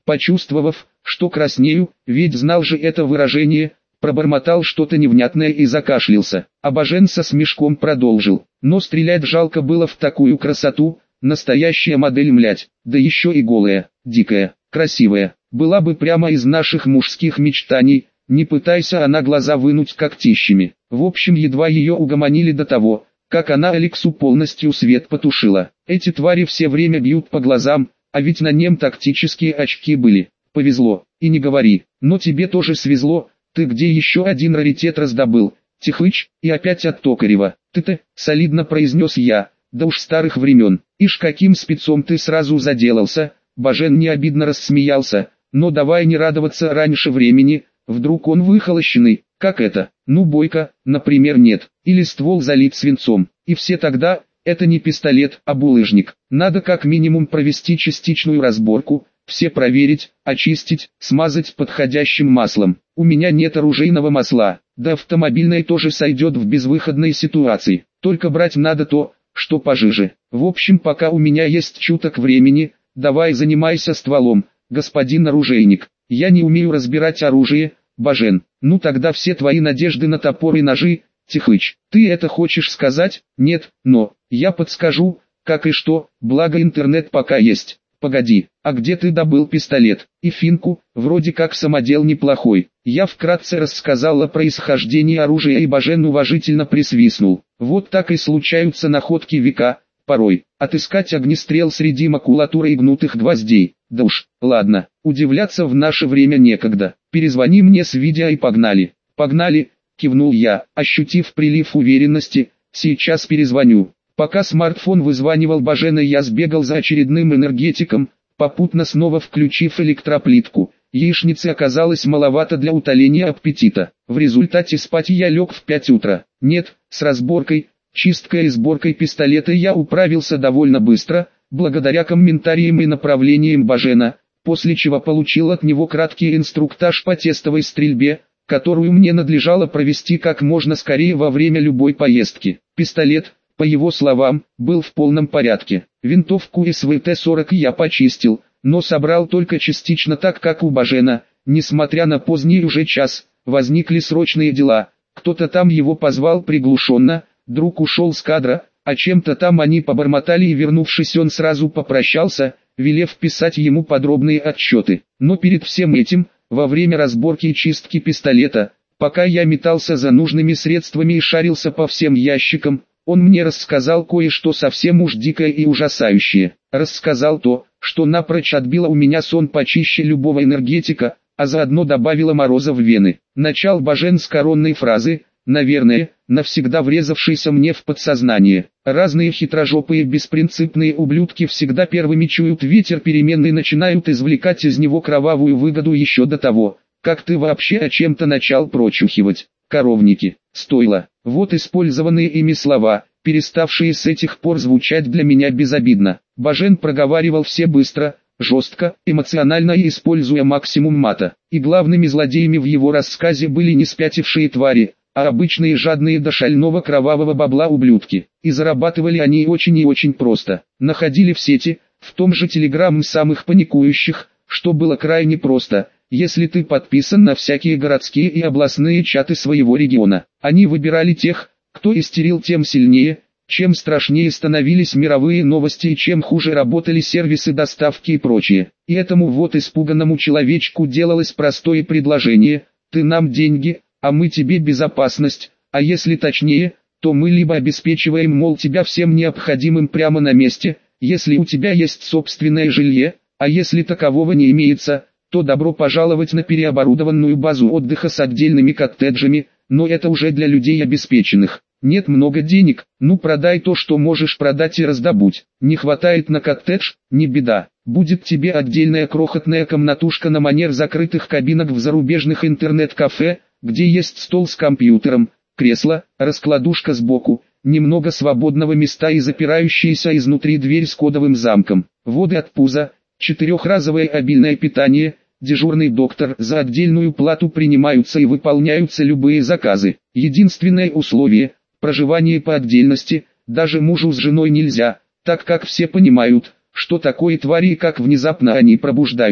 Почувствовав, что краснею, ведь знал же это выражение, пробормотал что-то невнятное и закашлялся. А Бажен со смешком продолжил. Но стрелять жалко было в такую красоту, настоящая модель, млять, да еще и голая, дикая, красивая. Была бы прямо из наших мужских мечтаний, не пытайся она глаза вынуть когтищами. В общем, едва ее угомонили до того, как она Алексу полностью свет потушила. Эти твари все время бьют по глазам, а ведь на нем тактические очки были. Повезло, и не говори, но тебе тоже свезло, ты где еще один раритет раздобыл? Тихыч, и опять от Токарева. Ты-то, солидно произнес я, да уж старых времен. Ишь каким спецом ты сразу заделался. Бажен не обидно рассмеялся, но давай не радоваться раньше времени, вдруг он выхолощенный, как это, ну бойко, например, нет, или ствол залит свинцом, и все тогда, это не пистолет, а булыжник. Надо как минимум провести частичную разборку, все проверить, очистить, смазать подходящим маслом. У меня нет оружейного масла, да автомобильное тоже сойдет в безвыходной ситуации, только брать надо то, что пожиже. В общем, пока у меня есть чуток времени, давай занимайся стволом, господин оружейник. Я не умею разбирать оружие, Бажен. Ну тогда все твои надежды на топор и ножи, Тихыч. Ты это хочешь сказать? Нет, но я подскажу, как и что, благо интернет пока есть. Погоди, а где ты добыл пистолет? И финку, вроде как самодел неплохой. Я вкратце рассказал о происхождении оружия, и Бажен уважительно присвистнул. Вот так и случаются находки века, порой. Отыскать огнестрел среди макулатуры и гнутых гвоздей. Да уж, ладно, удивляться в наше время некогда. Перезвони мне с видео и погнали. Погнали, кивнул я, ощутив прилив уверенности, сейчас перезвоню. Пока смартфон вызванивал Бажена, я сбегал за очередным энергетиком, попутно снова включив электроплитку. Яичницы оказалось маловато для утоления аппетита. В результате спать я лег в 5 утра. Нет, с разборкой, чисткой и сборкой пистолета я управился довольно быстро, благодаря комментариям и направлениям Бажена, после чего получил от него краткий инструктаж по тестовой стрельбе, которую мне надлежало провести как можно скорее во время любой поездки. Пистолет, по его словам, был в полном порядке. Винтовку СВТ-40 я почистил, но собрал только частично, так как у Бажена, несмотря на поздний уже час, возникли срочные дела. Кто-то там его позвал приглушенно, друг ушел с кадра, а чем-то там они побормотали, и вернувшись он сразу попрощался, велев писать ему подробные отчеты. Но перед всем этим, во время разборки и чистки пистолета, пока я метался за нужными средствами и шарился по всем ящикам, он мне рассказал кое-что совсем уж дикое и ужасающее. Рассказал то, что напрочь отбило у меня сон почище любого энергетика, а заодно добавило мороза в вены. Начал Бажен с коронной фразы, наверное, навсегда врезавшейся мне в подсознание. Разные хитрожопые беспринципные ублюдки всегда первыми чуют ветер перемен и начинают извлекать из него кровавую выгоду еще до того, как ты вообще о чем-то начал прочухивать. Коровники, стоило. Вот использованные ими слова, переставшие с этих пор звучать для меня безобидно. Бажен проговаривал все быстро, жестко, эмоционально и используя максимум мата. И главными злодеями в его рассказе были не спятившие твари, а обычные жадные до шального кровавого бабла ублюдки. И зарабатывали они очень и очень просто. Находили в сети, в том же Телеграм, самых паникующих, что было крайне просто, если ты подписан на всякие городские и областные чаты своего региона. Они выбирали тех, кто истерил, тем сильнее. Чем страшнее становились мировые новости и чем хуже работали сервисы доставки и прочее. И этому вот испуганному человечку делалось простое предложение: ты нам деньги, а мы тебе безопасность, а если точнее, то мы либо обеспечиваем, мол, тебя всем необходимым прямо на месте, если у тебя есть собственное жилье, а если такового не имеется, то добро пожаловать на переоборудованную базу отдыха с отдельными коттеджами, но это уже для людей обеспеченных. Нет много денег, ну продай то, что можешь продать, и раздобудь. Не хватает на коттедж, не беда. Будет тебе отдельная крохотная комнатушка на манер закрытых кабинок в зарубежных интернет-кафе, где есть стол с компьютером, кресло, раскладушка сбоку, немного свободного места и запирающаяся изнутри дверь с кодовым замком. Воды от пуза, 4-разовое обильное питание, дежурный доктор. За отдельную плату принимаются и выполняются любые заказы. Единственное условие – проживание по отдельности, даже мужу с женой нельзя, так как все понимают, что такое твари и как внезапно они пробуждаются.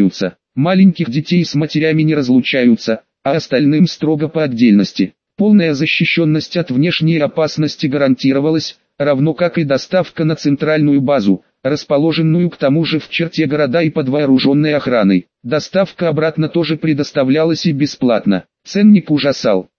Маленьких детей с матерями не разлучаются, а остальным строго по отдельности. Полная защищенность от внешней опасности гарантировалась, равно как и доставка на центральную базу, расположенную к тому же в черте города и под вооруженной охраной. Доставка обратно тоже предоставлялась и бесплатно. Ценник ужасал: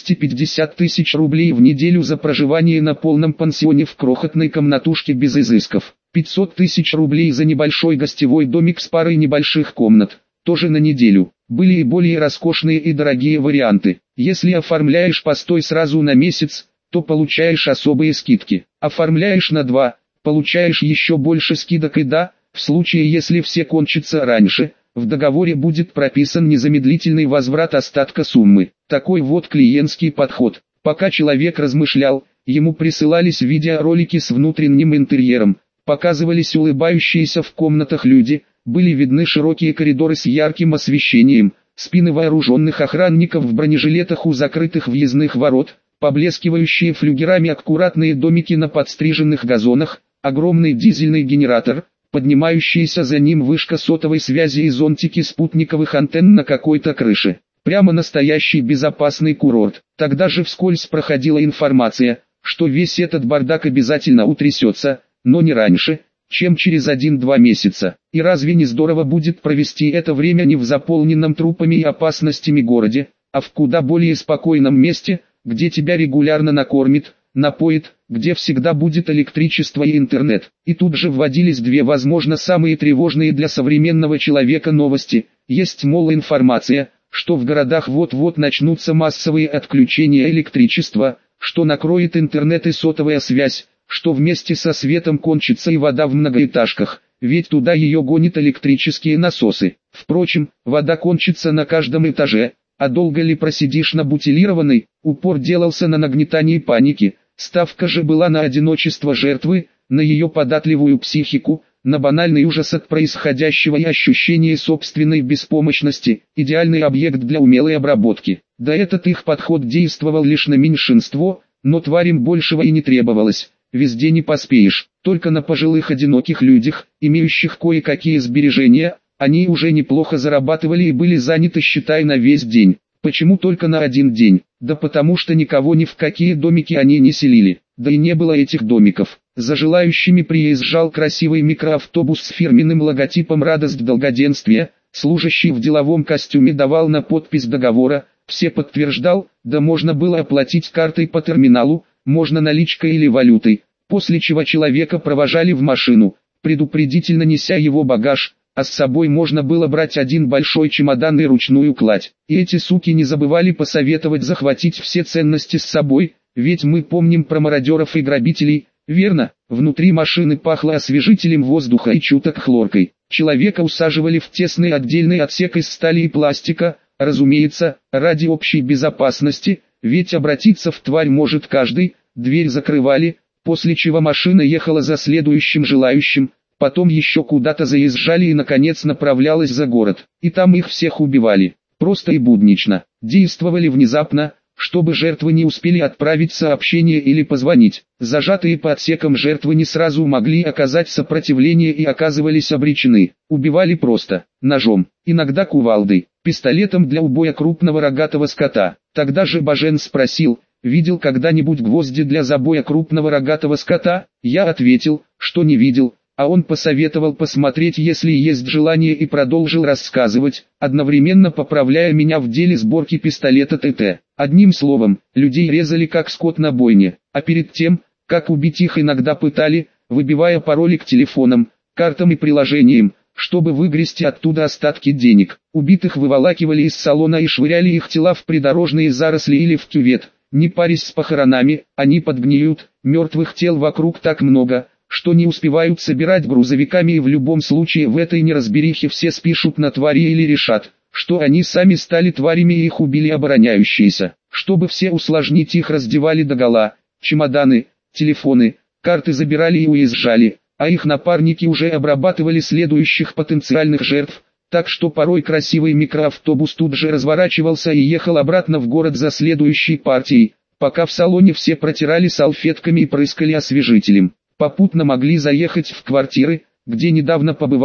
250 тысяч рублей в неделю за проживание на полном пансионе в крохотной комнатушке без изысков. 500 тысяч рублей за небольшой гостевой домик с парой небольших комнат, тоже на неделю. Были и более роскошные и дорогие варианты. Если оформляешь постой сразу на месяц, то получаешь особые скидки. Оформляешь на 2, получаешь еще больше скидок, и да, в случае если все кончатся раньше, в договоре будет прописан незамедлительный возврат остатка суммы. Такой вот клиентский подход. Пока человек размышлял, ему присылались видеоролики с внутренним интерьером, показывались улыбающиеся в комнатах люди, были видны широкие коридоры с ярким освещением, спины вооруженных охранников в бронежилетах у закрытых въездных ворот, поблескивающие флюгерами аккуратные домики на подстриженных газонах, огромный дизельный генератор, поднимающаяся за ним вышка сотовой связи и зонтики спутниковых антенн на какой-то крыше. Прямо настоящий безопасный курорт. Тогда же вскользь проходила информация, что весь этот бардак обязательно утрясется, но не раньше, чем через 1-2 месяца. И разве не здорово будет провести это время не в заполненном трупами и опасностями городе, а в куда более спокойном месте, где тебя регулярно накормит, напоит, где всегда будет электричество и интернет. И тут же вводились две, возможно, самые тревожные для современного человека новости. Есть, мол, информация, что в городах вот-вот начнутся массовые отключения электричества, что накроет интернет и сотовая связь, что вместе со светом кончится и вода в многоэтажках, ведь туда ее гонят электрические насосы. Впрочем, вода кончится на каждом этаже, а долго ли просидишь на бутилированной? Упор делался на нагнетании паники, ставка же была на одиночество жертвы, на ее податливую психику, на банальный ужас от происходящего и ощущение собственной беспомощности, идеальный объект для умелой обработки. Да этот их подход действовал лишь на меньшинство, но тварям большего и не требовалось. Везде не поспеешь, только на пожилых одиноких людях, имеющих кое-какие сбережения, они уже неплохо зарабатывали и были заняты, считай, на весь день. Почему только на один день? Да потому что никого ни в какие домики они не селили, да и не было этих домиков. За желающими приезжал красивый микроавтобус с фирменным логотипом «Радость долгоденствия», служащий в деловом костюме давал на подпись договора, все подтверждал, да можно было оплатить картой по терминалу, можно наличкой или валютой, после чего человека провожали в машину, предупредительно неся его багаж, а с собой можно было брать один большой чемодан и ручную кладь. И эти суки не забывали посоветовать захватить все ценности с собой, ведь мы помним про мародеров и грабителей, верно? Внутри машины пахло освежителем воздуха и чуток хлоркой. Человека усаживали в тесный отдельный отсек из стали и пластика, разумеется, ради общей безопасности, ведь обратиться в тварь может каждый, дверь закрывали, после чего машина ехала за следующим желающим, потом еще куда-то заезжали и наконец направлялась за город, и там их всех убивали, просто и буднично, действовали внезапно, чтобы жертвы не успели отправить сообщение или позвонить. Зажатые по отсекам жертвы не сразу могли оказать сопротивление и оказывались обречены. Убивали просто, ножом, иногда кувалдой, пистолетом для убоя крупного рогатого скота. Тогда же Бажен спросил, видел когда-нибудь гвозди для забоя крупного рогатого скота? Я ответил, что не видел. А он посоветовал посмотреть, если есть желание, и продолжил рассказывать, одновременно поправляя меня в деле сборки пистолета ТТ. Одним словом, людей резали как скот на бойне, а перед тем, как убить их, иногда пытали, выбивая пароли к телефонам, картам и приложениям, чтобы выгрести оттуда остатки денег. Убитых выволакивали из салона и швыряли их тела в придорожные заросли или в кювет. Не парясь с похоронами, они подгниют, мертвых тел вокруг так много, что не успевают собирать грузовиками, и в любом случае в этой неразберихе все спишут на твари или решат, что они сами стали тварями и их убили обороняющиеся. Чтобы все усложнить, их раздевали догола, чемоданы, телефоны, карты забирали и уезжали, а их напарники уже обрабатывали следующих потенциальных жертв, так что порой красивый микроавтобус тут же разворачивался и ехал обратно в город за следующей партией, пока в салоне все протирали салфетками и прыскали освежителем. Попутно могли заехать в квартиры, где недавно побывали,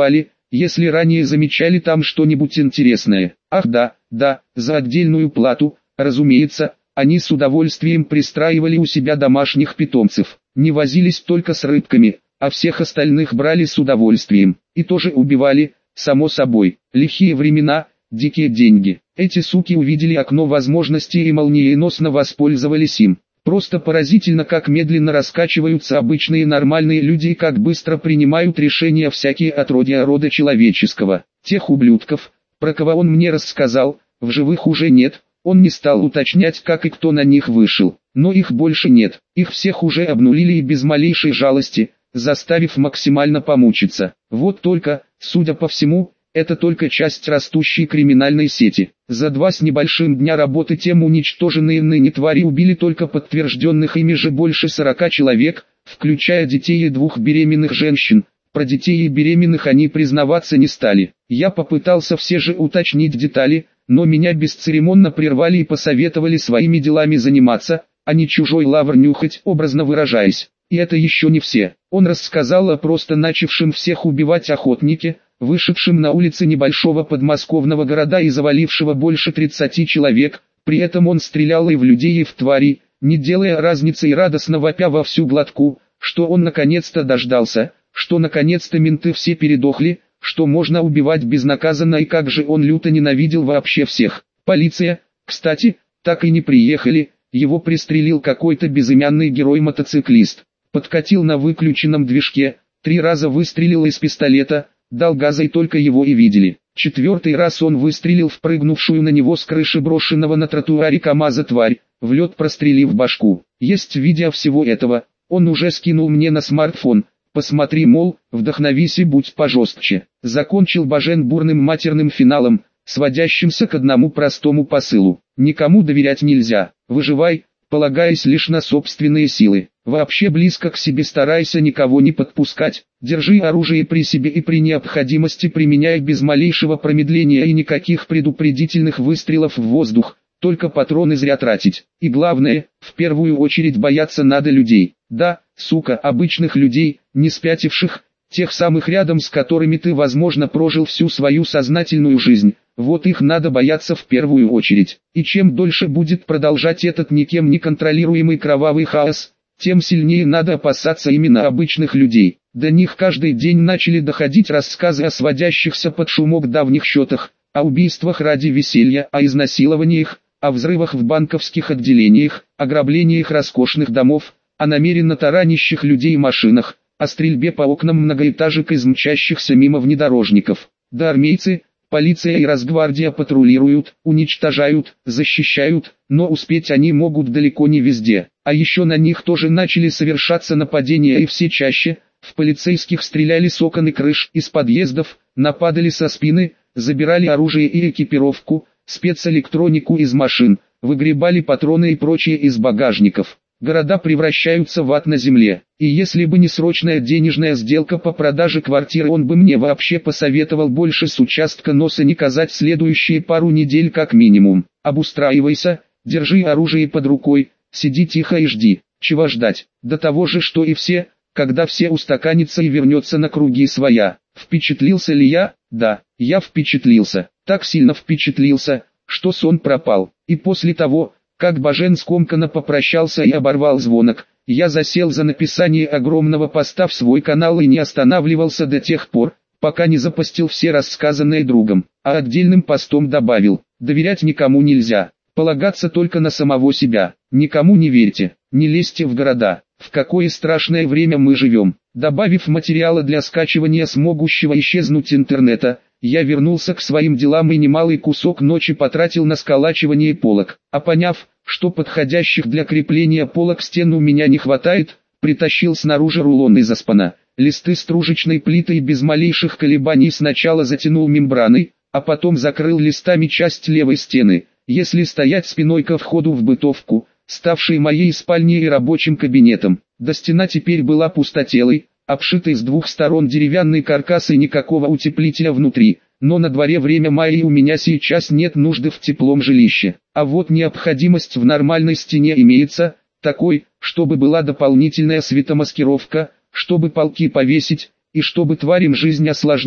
если ранее замечали там что-нибудь интересное. Ах да, за отдельную плату, разумеется, они с удовольствием пристраивали у себя домашних питомцев. Не возились только с рыбками, а всех остальных брали с удовольствием. И тоже убивали, само собой. Лихие времена, дикие деньги. Эти суки увидели окно возможностей и молниеносно воспользовались им. Просто поразительно, как медленно раскачиваются обычные нормальные люди и как быстро принимают решения всякие отродья рода человеческого. Тех ублюдков, про кого он мне рассказал, в живых уже нет. Он не стал уточнять, как и кто на них вышел. Но их больше нет. Их всех уже обнулили и без малейшей жалости, заставив максимально помучиться. Вот только, судя по всему, это только часть растущей криминальной сети. За 2 с небольшим дня работы тем уничтоженные ныне твари убили только подтвержденных ими же больше 40 человек, включая детей и 2 беременных женщин. Про детей и беременных они признаваться не стали. Я попытался все же уточнить детали, но меня бесцеремонно прервали и посоветовали своими делами заниматься, а не чужой лавр нюхать, образно выражаясь. И это еще не все. Он рассказал о просто начавшем всех убивать охотнике, вышедшим на улицы небольшого подмосковного города и завалившего больше 30 человек, при этом он стрелял и в людей, и в тварей, не делая разницы и радостно вопя во всю глотку, что он наконец-то дождался, что наконец-то менты все передохли, что можно убивать безнаказанно и как же он люто ненавидел вообще всех. Полиция, кстати, так и не приехали, его пристрелил какой-то безымянный герой-мотоциклист. Подкатил на выключенном движке, 3 раза выстрелил из пистолета, дал газа и только его и видели. 4-й раз он выстрелил в прыгнувшую на него с крыши брошенного на тротуаре КамАЗа тварь, в лед прострелив башку. Есть видео всего этого, он уже скинул мне на смартфон. Посмотри, мол, вдохновись и будь пожестче. Закончил Бажен бурным матерным финалом, сводящимся к одному простому посылу. Никому доверять нельзя, выживай, полагаясь лишь на собственные силы. Вообще близко к себе старайся никого не подпускать. Держи оружие при себе и при необходимости применяй без малейшего промедления и никаких предупредительных выстрелов в воздух, только патроны зря тратить. И главное, в первую очередь бояться надо людей. Да, сука, обычных людей, не спятивших, тех самых рядом с которыми ты возможно прожил всю свою сознательную жизнь. Вот их надо бояться в первую очередь. И чем дольше будет продолжать этот никем не контролируемый кровавый хаос, тем сильнее надо опасаться именно обычных людей. До них каждый день начали доходить рассказы о сводящихся под шумок давних счетах, о убийствах ради веселья, о изнасилованиях, о взрывах в банковских отделениях, ограблениях роскошных домов, о намеренно таранящих людей и машинах, о стрельбе по окнам многоэтажек из мчащихся мимо внедорожников. Да армейцы, полиция и Росгвардия патрулируют, уничтожают, защищают, но успеть они могут далеко не везде. А еще на них тоже начали совершаться нападения и все чаще. В полицейских стреляли с окон и крыш, из подъездов, нападали со спины, забирали оружие и экипировку, спецэлектронику из машин, выгребали патроны и прочее из багажников. Города превращаются в ад на земле. И если бы не срочная денежная сделка по продаже квартиры, он бы мне вообще посоветовал больше с участка носа не казать следующие пару недель как минимум. Обустраивайся, держи оружие под рукой, сиди тихо и жди. Чего ждать? До того же, что и все, когда все устаканится и вернется на круги своя. Впечатлился ли я? Да, я впечатлился. Так сильно впечатлился, что сон пропал. И после того, как Бажен скомканно попрощался и оборвал звонок, я засел за написание огромного поста в свой канал и не останавливался до тех пор, пока не запостил все рассказанное другом, а отдельным постом добавил: доверять никому нельзя, полагаться только на самого себя, никому не верьте, не лезьте в города, в какое страшное время мы живем. Добавив материала для скачивания с могущего исчезнуть интернета, я вернулся к своим делам и немалый кусок ночи потратил на сколачивание полок, а поняв, что подходящих для крепления полок стен у меня не хватает, притащил снаружи рулон из аспана. Листы стружечной плитой без малейших колебаний сначала затянул мембраной, а потом закрыл листами часть левой стены. Если стоять спиной ко входу в бытовку, ставшей моей спальней и рабочим кабинетом, да стена теперь была пустотелой, обшитый с двух сторон деревянный каркас и никакого утеплителя внутри, но на дворе время мая и у меня сейчас нет нужды в теплом жилище. А вот необходимость в нормальной стене имеется, такой, чтобы была дополнительная светомаскировка, чтобы полки повесить, и чтобы тварям жизнь осложнить,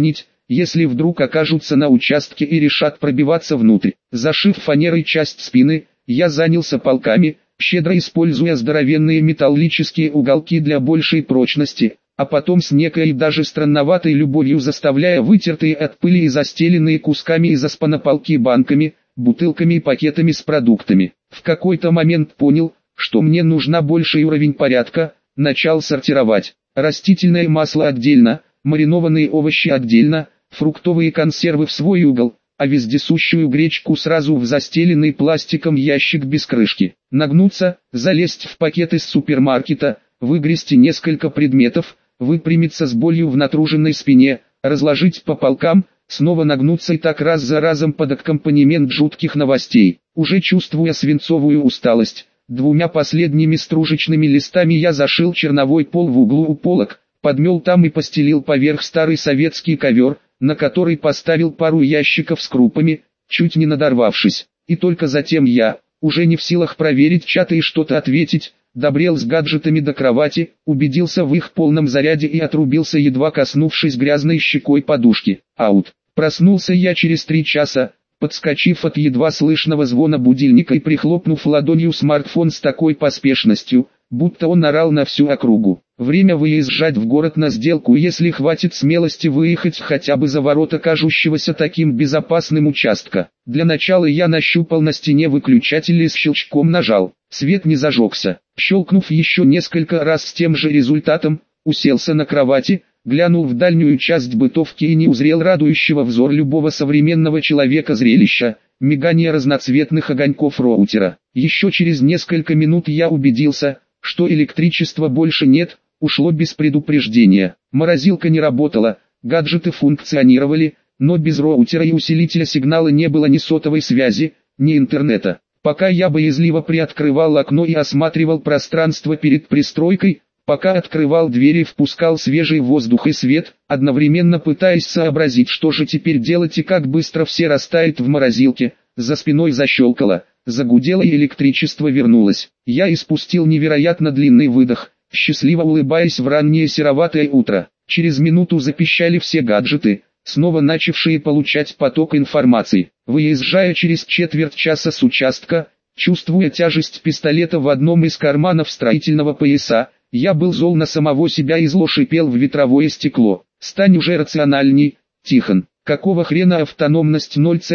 если вдруг окажутся на участке и решат пробиваться внутрь. Зашив фанерой часть спины, я занялся полками, щедро используя здоровенные металлические уголки для большей прочности, а потом с некой даже странноватой любовью заставляя вытертые от пыли и застеленные кусками из аспана полки банками, бутылками и пакетами с продуктами. В какой-то момент понял, что мне нужна больший уровень порядка, начал сортировать. Растительное масло отдельно, маринованные овощи отдельно, фруктовые консервы в свой угол, а вездесущую гречку сразу в застеленный пластиком ящик без крышки. Нагнуться, залезть в пакет из супермаркета, выгрести несколько предметов, выпрямиться с болью в натруженной спине, разложить по полкам, снова нагнуться и так раз за разом под аккомпанемент жутких новостей. Уже чувствуя свинцовую усталость, двумя последними стружечными листами я зашил черновой пол в углу у полок, подмел там и постелил поверх старый советский ковер, на который поставил пару ящиков с крупами, чуть не надорвавшись. И только затем я, уже не в силах проверить чаты и что-то ответить, добрел с гаджетами до кровати, убедился в их полном заряде и отрубился, едва коснувшись грязной щекой подушки. Аут. Проснулся я через 3 часа, подскочив от едва слышного звона будильника и прихлопнув ладонью смартфон с такой поспешностью, будто он орал на всю округу. Время выезжать в город на сделку, если хватит смелости выехать хотя бы за ворота кажущегося таким безопасным участка. Для начала я нащупал на стене выключатель и с щелчком нажал. Свет не зажегся. Щелкнув еще несколько раз с тем же результатом, уселся на кровати, глянул в дальнюю часть бытовки и не узрел радующего взор любого современного человека зрелища — мигание разноцветных огоньков роутера. Еще через несколько минут я убедился, что электричества больше нет, ушло без предупреждения. Морозилка не работала, гаджеты функционировали, но без роутера и усилителя сигнала не было ни сотовой связи, ни интернета. Пока я боязливо приоткрывал окно и осматривал пространство перед пристройкой, пока открывал двери и впускал свежий воздух и свет, одновременно пытаясь сообразить, что же теперь делать и как быстро все растает в морозилке, за спиной защелкало, загудело и электричество вернулось. Я испустил невероятно длинный выдох, счастливо улыбаясь в раннее сероватое утро. Через минуту запищали все гаджеты, снова начавшие получать поток информации. Выезжая через четверть часа с участка, чувствуя тяжесть пистолета в одном из карманов строительного пояса, я был зол на самого себя и зло шипел в ветровое стекло. «Стань уже рациональней, Тихон. Какого хрена автономность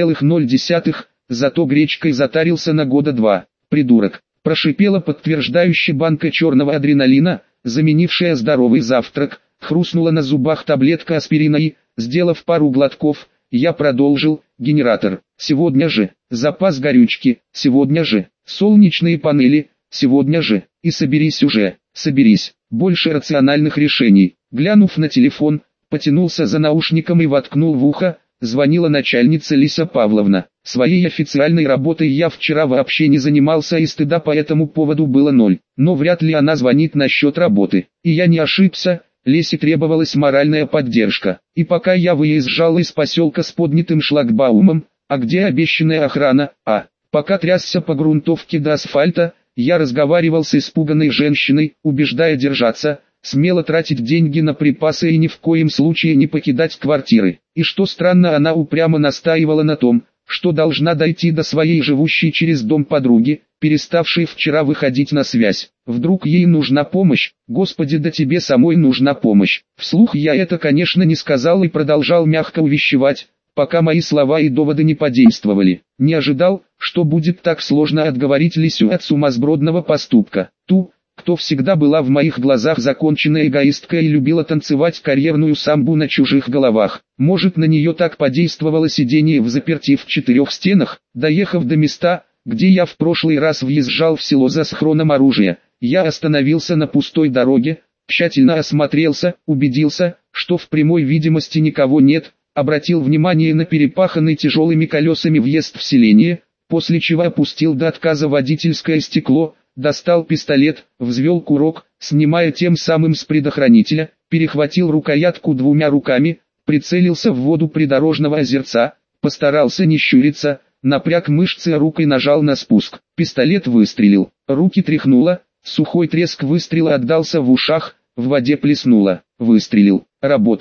0,0, зато гречкой затарился на года 2, придурок». Прошипела подтверждающе банка черного адреналина, заменившая здоровый завтрак, хрустнула на зубах таблетка аспирина и, сделав пару глотков, я продолжил: генератор, сегодня же, запас горючки, сегодня же, солнечные панели, сегодня же, и соберись уже, соберись, больше рациональных решений. Глянув на телефон, потянулся за наушником и воткнул в ухо, звонила начальница Лиса Павловна. Своей официальной работой я вчера вообще не занимался и стыда по этому поводу было 0, но вряд ли она звонит насчет работы. И я не ошибся, Лесе требовалась моральная поддержка. И пока я выезжал из поселка с поднятым шлагбаумом, а где обещанная охрана, пока трясся по грунтовке до асфальта, я разговаривал с испуганной женщиной, убеждая держаться, смело тратить деньги на припасы и ни в коем случае не покидать квартиры. И что странно, она упрямо настаивала на том, что должна дойти до своей живущей через дом подруги, переставшей вчера выходить на связь. Вдруг ей нужна помощь? Господи, да тебе самой нужна помощь. Вслух я это, конечно, не сказал и продолжал мягко увещевать, пока мои слова и доводы не подействовали. Не ожидал, что будет так сложно отговорить Лисю от сумасбродного поступка. Ту, кто всегда была в моих глазах законченная эгоистка и любила танцевать карьерную самбу на чужих головах. Может, на нее так подействовало сидение взаперти в 4 стенах. Доехав до места, где я в прошлый раз въезжал в село за схроном оружия, я остановился на пустой дороге, тщательно осмотрелся, убедился, что в прямой видимости никого нет, обратил внимание на перепаханный тяжелыми колесами въезд в селение, после чего опустил до отказа водительское стекло, достал пистолет, взвел курок, снимая тем самым с предохранителя, перехватил рукоятку 2 руками, прицелился в воду придорожного озерца, постарался не щуриться, напряг мышцы рук и нажал на спуск. Пистолет выстрелил, руки тряхнуло, сухой треск выстрела отдался в ушах, в воде плеснуло. Выстрелил, работает.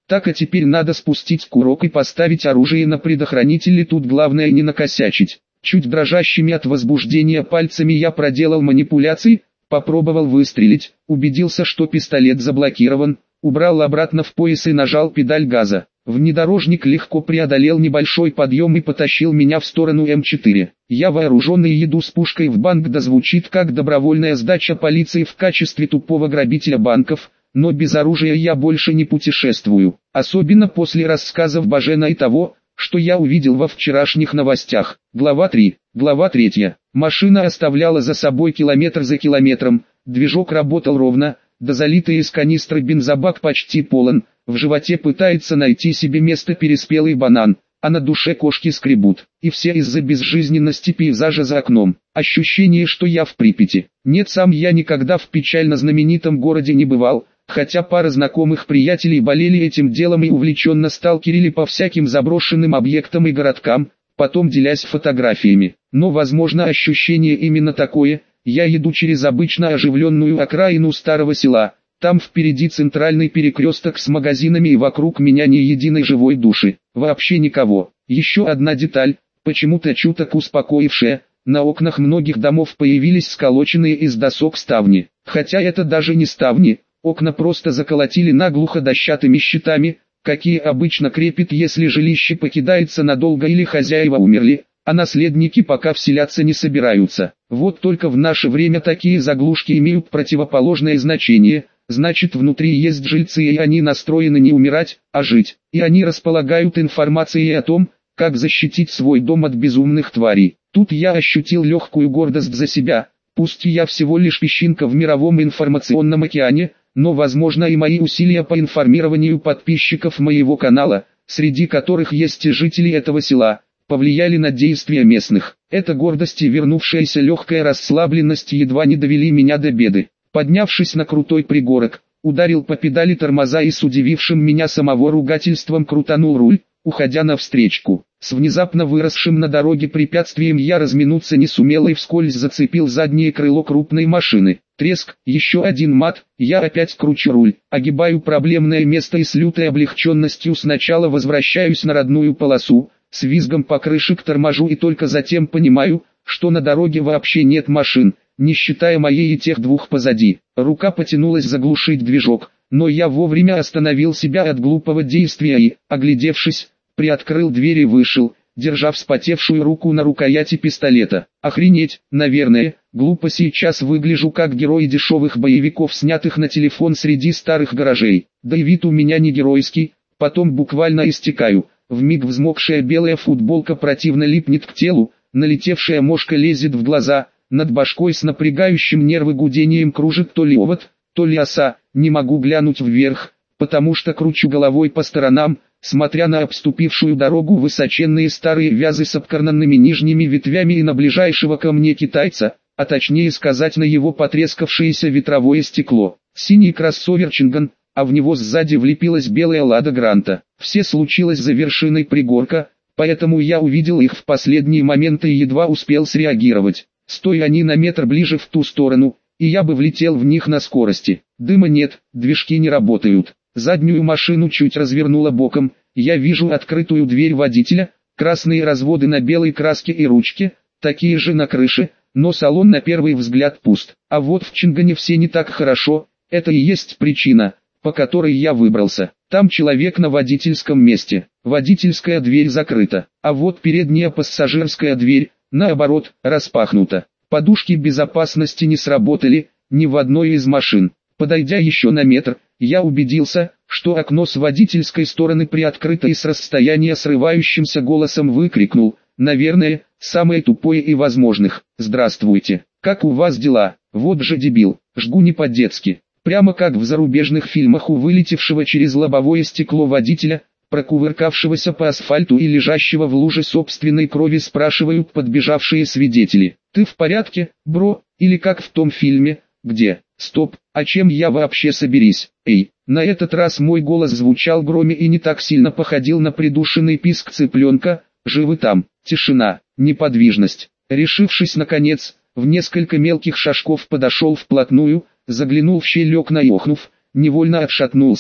Так, а теперь надо спустить курок и поставить оружие на предохранитель, и тут главное не накосячить. Чуть дрожащими от возбуждения пальцами я проделал манипуляции, попробовал выстрелить, убедился, что пистолет заблокирован, убрал обратно в пояс и нажал педаль газа. Внедорожник легко преодолел небольшой подъем и потащил меня в сторону М4. Я вооруженный, еду с пушкой в банк, да звучит как добровольная сдача полиции в качестве тупого грабителя банков, но без оружия я больше не путешествую. Особенно после рассказов Бажена и того, что я увидел во вчерашних новостях. Глава 3. Глава 3. Машина оставляла за собой километр за километром, движок работал ровно, да залитый из канистры бензобак почти полон. В животе пытается найти себе место переспелый банан, а на душе кошки скребут. И все из-за безжизненности пейзажа за окном. Ощущение, что я в Припяти. Нет, сам я никогда в печально знаменитом городе не бывал, хотя пара знакомых приятелей болели этим делом и увлеченно сталкерили по всяким заброшенным объектам и городкам, потом делясь фотографиями. Но возможно ощущение именно такое. Я еду через обычно оживленную окраину старого села. Там впереди центральный перекресток с магазинами, и вокруг меня ни единой живой души. Вообще никого. Еще одна деталь, почему-то чуток успокоившая. На окнах многих домов появились сколоченные из досок ставни. Хотя это даже не ставни, окна просто заколотили наглухо дощатыми щитами, какие обычно крепят, если жилище покидается надолго или хозяева умерли, а наследники пока вселяться не собираются. Вот только в наше время такие заглушки имеют противоположное значение. Значит, внутри есть жильцы, и они настроены не умирать, а жить. И они располагают информацией о том, как защитить свой дом от безумных тварей. Тут я ощутил легкую гордость за себя. Пусть я всего лишь песчинка в мировом информационном океане, но возможно и мои усилия по информированию подписчиков моего канала, среди которых есть и жители этого села, повлияли на действия местных. Эта гордость и вернувшаяся легкая расслабленность едва не довели меня до беды. Поднявшись на крутой пригорок, ударил по педали тормоза и с удивившим меня самого ругательством крутанул руль, уходя навстречку. С внезапно выросшим на дороге препятствием я разминуться не сумел и вскользь зацепил заднее крыло крупной машины. Треск, еще один мат, я опять кручу руль, огибаю проблемное место и с лютой облегченностью сначала возвращаюсь на родную полосу, с визгом покрышек торможу и только затем понимаю, что на дороге вообще нет машин, не считая моей и тех двух позади. Рука потянулась заглушить движок, но я вовремя остановил себя от глупого действия и, оглядевшись, приоткрыл дверь и вышел, держа вспотевшую руку на рукояти пистолета. Охренеть, наверное, глупо сейчас выгляжу как герой дешевых боевиков, снятых на телефон среди старых гаражей. Да и вид у меня не геройский, потом буквально истекаю. Вмиг взмокшая белая футболка противно липнет к телу, налетевшая мошка лезет в глаза, над башкой с напрягающим нервы гудением кружит то ли овод, то ли оса. Не могу глянуть вверх, потому что кручу головой по сторонам, смотря на обступившую дорогу высоченные старые вязы с обкорнанными нижними ветвями и на ближайшего ко мне китайца, а точнее сказать на его потрескавшееся ветровое стекло. Синий кроссовер Чинган, а в него сзади влепилась белая Лада Гранта. Все случилось за вершиной пригорка, поэтому я увидел их в последние моменты и едва успел среагировать. Стой они на метр ближе в ту сторону, и я бы влетел в них на скорости. Дыма нет, движки не работают. Заднюю машину чуть развернула боком, я вижу открытую дверь водителя, красные разводы на белой краске и ручке, такие же на крыше, но салон на первый взгляд пуст. А вот в Чингане все не так хорошо, это и есть причина, по которой я выбрался. Там человек на водительском месте, водительская дверь закрыта, а вот передняя пассажирская дверь, наоборот, распахнута. Подушки безопасности не сработали, ни в одной из машин. Подойдя еще на метр, я убедился, что окно с водительской стороны приоткрыто и с расстояния срывающимся голосом выкрикнул, наверное, самое тупое и возможных: «Здравствуйте, как у вас дела?» Вот же дебил, жгу не по-детски. Прямо как в зарубежных фильмах у вылетевшего через лобовое стекло водителя, прокувыркавшегося по асфальту и лежащего в луже собственной крови, спрашивают подбежавшие свидетели: «Ты в порядке, бро?» Или как в том фильме, где «Стоп, а чем я вообще соберись?» Эй, на этот раз мой голос звучал громче и не так сильно походил на придушенный писк цыпленка. «Живы там?» Тишина, неподвижность. Решившись наконец, в несколько мелких шажков подошел вплотную, заглянул в щель окна и охнув, невольно отшатнулся,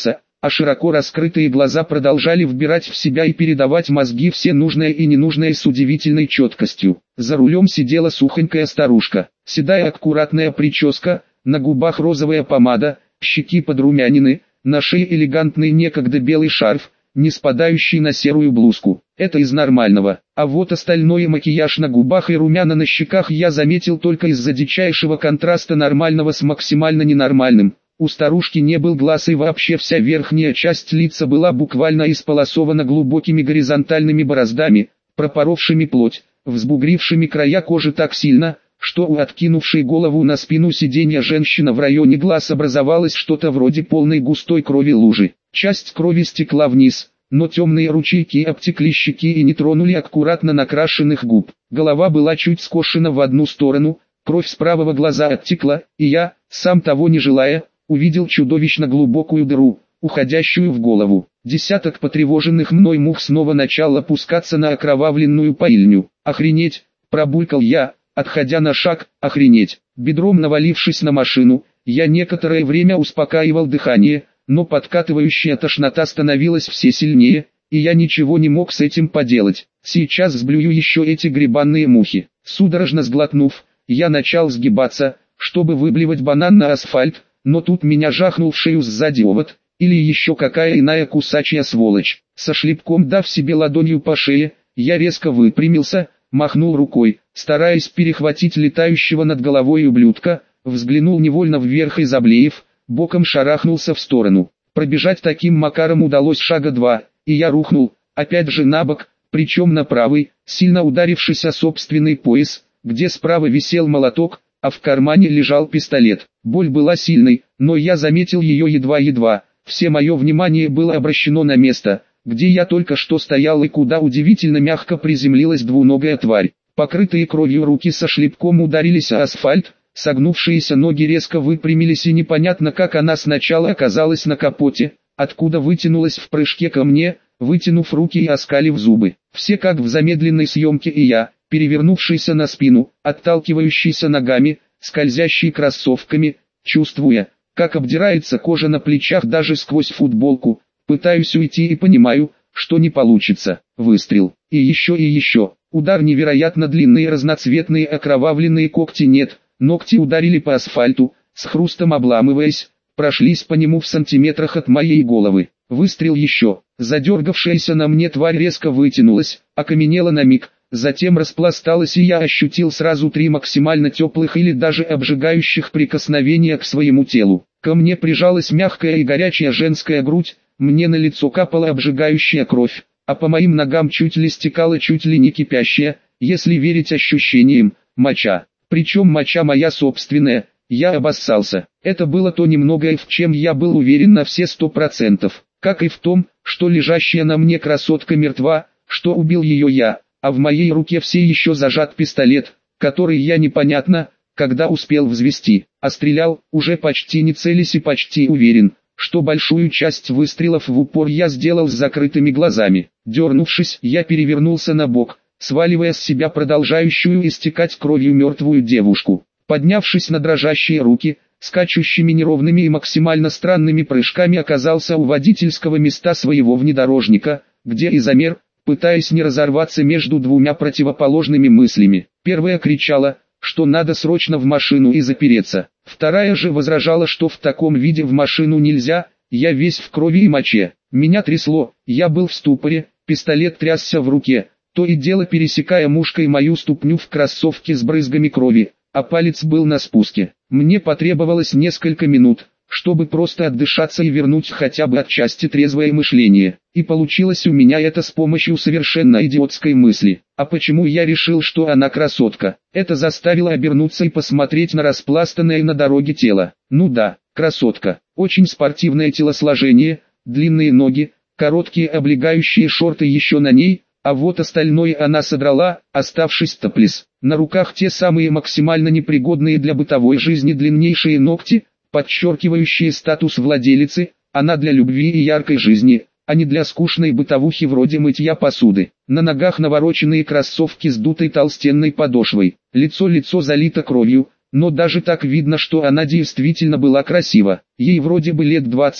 а широко раскрытые глаза продолжали вбирать в себя и передавать мозги все нужное и ненужное с удивительной четкостью. За рулем сидела сухонькая старушка, седая аккуратная прическа, на губах розовая помада, щеки подрумянины, на шее элегантный некогда белый шарф, не спадающий на серую блузку. Это из нормального. А вот остальное, макияж на губах и румяна на щеках, я заметил только из-за дичайшего контраста нормального с максимально ненормальным. У старушки не был глаз, и вообще вся верхняя часть лица была буквально исполосована глубокими горизонтальными бороздами, пропоровшими плоть, взбугрившими края кожи так сильно, что у откинувшей голову на спину сиденья женщины в районе глаз образовалось что-то вроде полной густой крови лужи. Часть крови стекла вниз, но темные ручейки обтекли щеки и не тронули аккуратно накрашенных губ. Голова была чуть скошена в одну сторону, кровь с правого глаза оттекла, и я, сам того не желая, увидел чудовищно глубокую дыру, уходящую в голову. Десяток потревоженных мной мух снова начал опускаться на окровавленную паильню. «Охренеть!» – пробулькал я, отходя на шаг. «Охренеть!» Бедром навалившись на машину, я некоторое время успокаивал дыхание, но подкатывающая тошнота становилась все сильнее, и я ничего не мог с этим поделать. Сейчас сблюю еще эти гребанные мухи. Судорожно сглотнув, я начал сгибаться, чтобы выблевать банан на асфальт, но тут меня жахнул в шею сзади овод, или еще какая иная кусачая сволочь. Со шлепком дав себе ладонью по шее, я резко выпрямился, махнул рукой, стараясь перехватить летающего над головой ублюдка, взглянул невольно вверх и заблеев, боком шарахнулся в сторону. Пробежать таким макаром удалось шага два, и я рухнул, опять же на бок, причем на правый, сильно ударившись о собственный пояс, где справа висел молоток, а в кармане лежал пистолет. Боль была сильной, но я заметил ее едва-едва. Все мое внимание было обращено на место, где я только что стоял и куда удивительно мягко приземлилась двуногая тварь. Покрытые кровью руки со шлепком ударились о асфальт, согнувшиеся ноги резко выпрямились, и непонятно как она сначала оказалась на капоте, откуда вытянулась в прыжке ко мне, вытянув руки и оскалив зубы. Все как в замедленной съемке, и я, перевернувшийся на спину, отталкивающийся ногами, скользящий кроссовками, чувствуя, как обдирается кожа на плечах даже сквозь футболку, пытаюсь уйти и понимаю, что не получится. Выстрел. И еще. Удар невероятно длинные, разноцветные окровавленные когти нет. Ногти ударили по асфальту, с хрустом обламываясь, прошлись по нему в сантиметрах от моей головы. Выстрел еще. Задергавшаяся на мне тварь резко вытянулась, окаменела на миг, затем распласталась, и я ощутил сразу 3 максимально теплых или даже обжигающих прикосновения к своему телу. Ко мне прижалась мягкая и горячая женская грудь, мне на лицо капала обжигающая кровь, а по моим ногам чуть ли стекала чуть ли не кипящая, если верить ощущениям, моча. Причем моча моя собственная. Я обоссался. Это было то немногое, в чем я был уверен на все 100%. Как и в том, что лежащая на мне красотка мертва, что убил ее я, а в моей руке все еще зажат пистолет, который я непонятно, когда успел взвести, а стрелял, уже почти не целясь и почти уверен, что большую часть выстрелов в упор я сделал с закрытыми глазами. Дернувшись, я перевернулся на бок, сваливая с себя продолжающую истекать кровью мертвую девушку. Поднявшись на дрожащие руки, скачущими неровными и максимально странными прыжками оказался у водительского места своего внедорожника, где и замер, пытаясь не разорваться между двумя противоположными мыслями. Первая кричала, что надо срочно в машину и запереться. Вторая же возражала, что в таком виде в машину нельзя, я весь в крови и моче. Меня трясло, я был в ступоре, пистолет трясся в руке, то и дело пересекая мушкой мою ступню в кроссовке с брызгами крови, а палец был на спуске. Мне потребовалось несколько минут, чтобы просто отдышаться и вернуть хотя бы отчасти трезвое мышление. И получилось у меня это с помощью совершенно идиотской мысли. А почему я решил, что она красотка? Это заставило обернуться и посмотреть на распластанное на дороге тело. Ну да, красотка. Очень спортивное телосложение, длинные ноги, короткие облегающие шорты еще на ней, а вот остальное она содрала, оставшись топлес. На руках те самые максимально непригодные для бытовой жизни длиннейшие ногти, подчеркивающие статус владелицы, она для любви и яркой жизни, а не для скучной бытовухи вроде мытья посуды. На ногах навороченные кроссовки с дутой толстенной подошвой, лицо залито кровью, но даже так видно, что она действительно была красива. Ей вроде бы лет 20,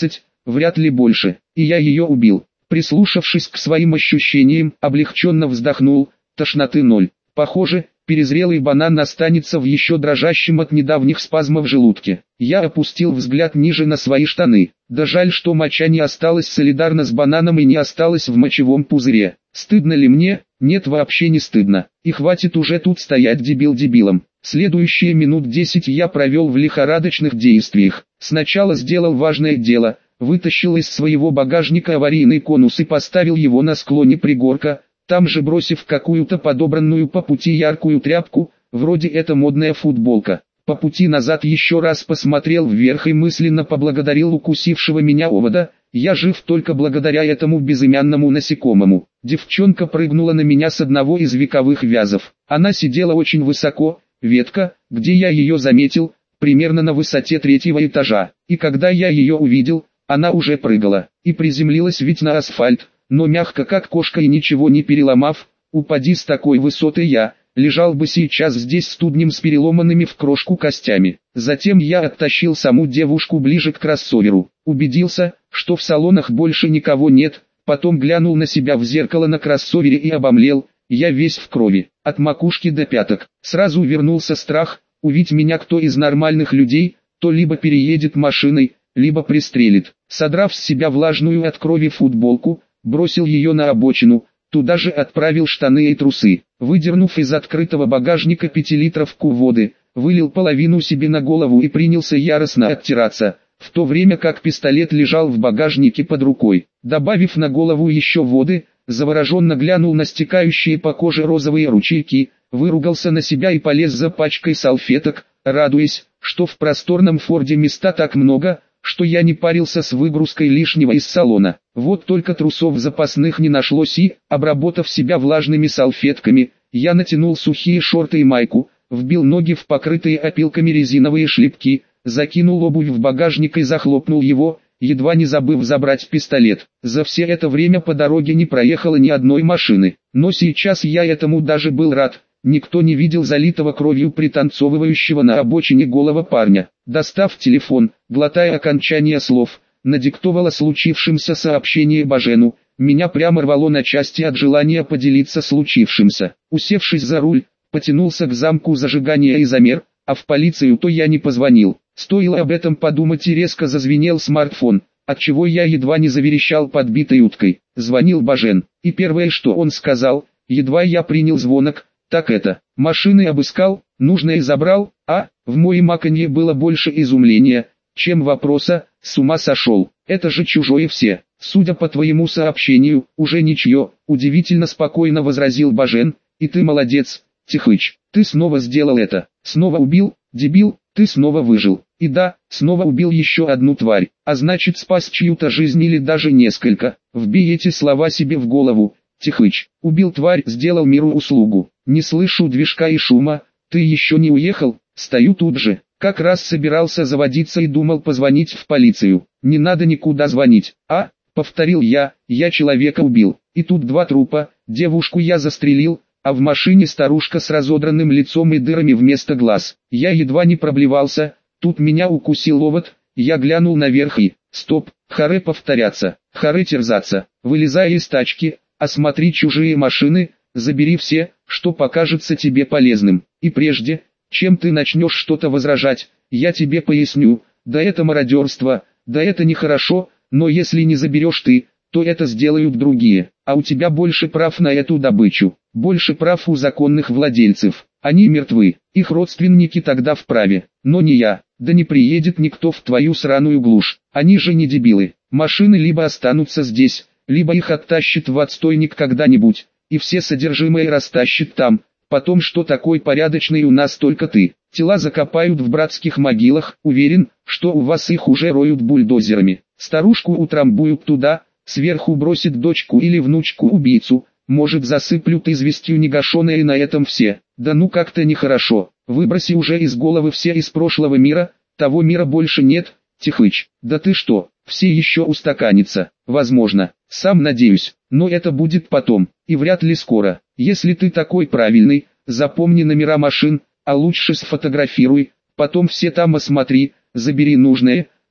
вряд ли больше, и я ее убил. Прислушавшись к своим ощущениям, облегченно вздохнул, тошноты ноль. Похоже, перезрелый банан останется в еще дрожащем от недавних спазмов желудке. Я опустил взгляд ниже на свои штаны. Да жаль, что моча не осталась солидарно с бананом и не осталась в мочевом пузыре. Стыдно ли мне? Нет, вообще не стыдно. И хватит уже тут стоять дебил-дебилом. Следующие минут 10 я провел в лихорадочных действиях. Сначала сделал важное дело. Вытащил из своего багажника аварийный конус и поставил его на склоне пригорка, там же бросив какую-то подобранную по пути яркую тряпку, вроде это модная футболка. По пути назад еще раз посмотрел вверх и мысленно поблагодарил укусившего меня овода. Я жив только благодаря этому безымянному насекомому. Девчонка прыгнула на меня с одного из вековых вязов. Она сидела очень высоко, ветка, где я ее заметил, примерно на высоте 3-го этажа. И когда я ее увидел, она уже прыгала и приземлилась ведь на асфальт, но мягко как кошка и ничего не переломав. Упади с такой высоты я, лежал бы сейчас здесь студнем с переломанными в крошку костями. Затем я оттащил саму девушку ближе к кроссоверу, убедился, что в салонах больше никого нет, потом глянул на себя в зеркало на кроссовере и обомлел, я весь в крови, от макушки до пяток. Сразу вернулся страх, увидеть меня кто из нормальных людей, то либо переедет машиной, либо пристрелит. Содрав с себя влажную от крови футболку, бросил ее на обочину, туда же отправил штаны и трусы. Выдернув из открытого багажника 5-литровку воды, вылил половину себе на голову и принялся яростно оттираться, в то время как пистолет лежал в багажнике под рукой. Добавив на голову еще воды, завороженно глянул на стекающие по коже розовые ручейки, выругался на себя и полез за пачкой салфеток, радуясь, что в просторном Форде места так много, что я не парился с выгрузкой лишнего из салона. Вот только трусов запасных не нашлось и, обработав себя влажными салфетками, я натянул сухие шорты и майку, вбил ноги в покрытые опилками резиновые шлепки, закинул обувь в багажник и захлопнул его, едва не забыв забрать пистолет. За все это время по дороге не проехало ни одной машины, но сейчас я этому даже был рад. Никто не видел залитого кровью пританцовывающего на обочине голого парня. Достав телефон, глотая окончание слов, надиктовала случившимся сообщение Бажену. Меня прямо рвало на части от желания поделиться случившимся. Усевшись за руль, потянулся к замку зажигания и замер, а в полицию то я не позвонил. Стоило об этом подумать и резко зазвенел смартфон, отчего я едва не заверещал подбитой уткой. Звонил Бажен, и первое, что он сказал, едва я принял звонок, так это: машины обыскал, нужное забрал, а, в моем маканье было больше изумления, чем вопроса, с ума сошел, это же чужое все. Судя по твоему сообщению, уже ничье, удивительно спокойно возразил Бажен, и ты молодец, Тихыч, ты снова сделал это, снова убил, дебил, ты снова выжил, и да, снова убил еще одну тварь, а значит спас чью-то жизнь или даже несколько, вбей эти слова себе в голову. Тихыч, убил тварь, сделал миру услугу. Не слышу движка и шума, ты еще не уехал, стою тут же. Как раз собирался заводиться и думал позвонить в полицию. Не надо никуда звонить, повторил я человека убил. И тут два трупа, девушку я застрелил, а в машине старушка с разодранным лицом и дырами вместо глаз. Я едва не проблевался, тут меня укусил овод, я глянул наверх и, стоп, харе повторяться, харе терзаться, вылезая из тачки, осмотри чужие машины, забери все, что покажется тебе полезным. И прежде, чем ты начнешь что-то возражать, я тебе поясню, да это мародерство, да это нехорошо, но если не заберешь ты, то это сделают другие, а у тебя больше прав на эту добычу, больше прав у законных владельцев. Они мертвы, их родственники тогда вправе, но не я, да не приедет никто в твою сраную глушь, они же не дебилы, машины либо останутся здесь, либо их оттащит в отстойник когда-нибудь, и все содержимое растащит там, потом что такой порядочный у нас только ты. Тела закопают в братских могилах, уверен, что у вас их уже роют бульдозерами. Старушку утрамбуют туда, сверху бросит дочку или внучку-убийцу, может засыплют известью негашеное и на этом все. Да ну как-то нехорошо, выброси уже из головы все из прошлого мира, того мира больше нет, Тихыч. Да ты что, все еще устаканится, возможно, сам надеюсь, но это будет потом, и вряд ли скоро. Если ты такой правильный, запомни номера машин, а лучше сфотографируй, потом все там осмотри, забери нужное,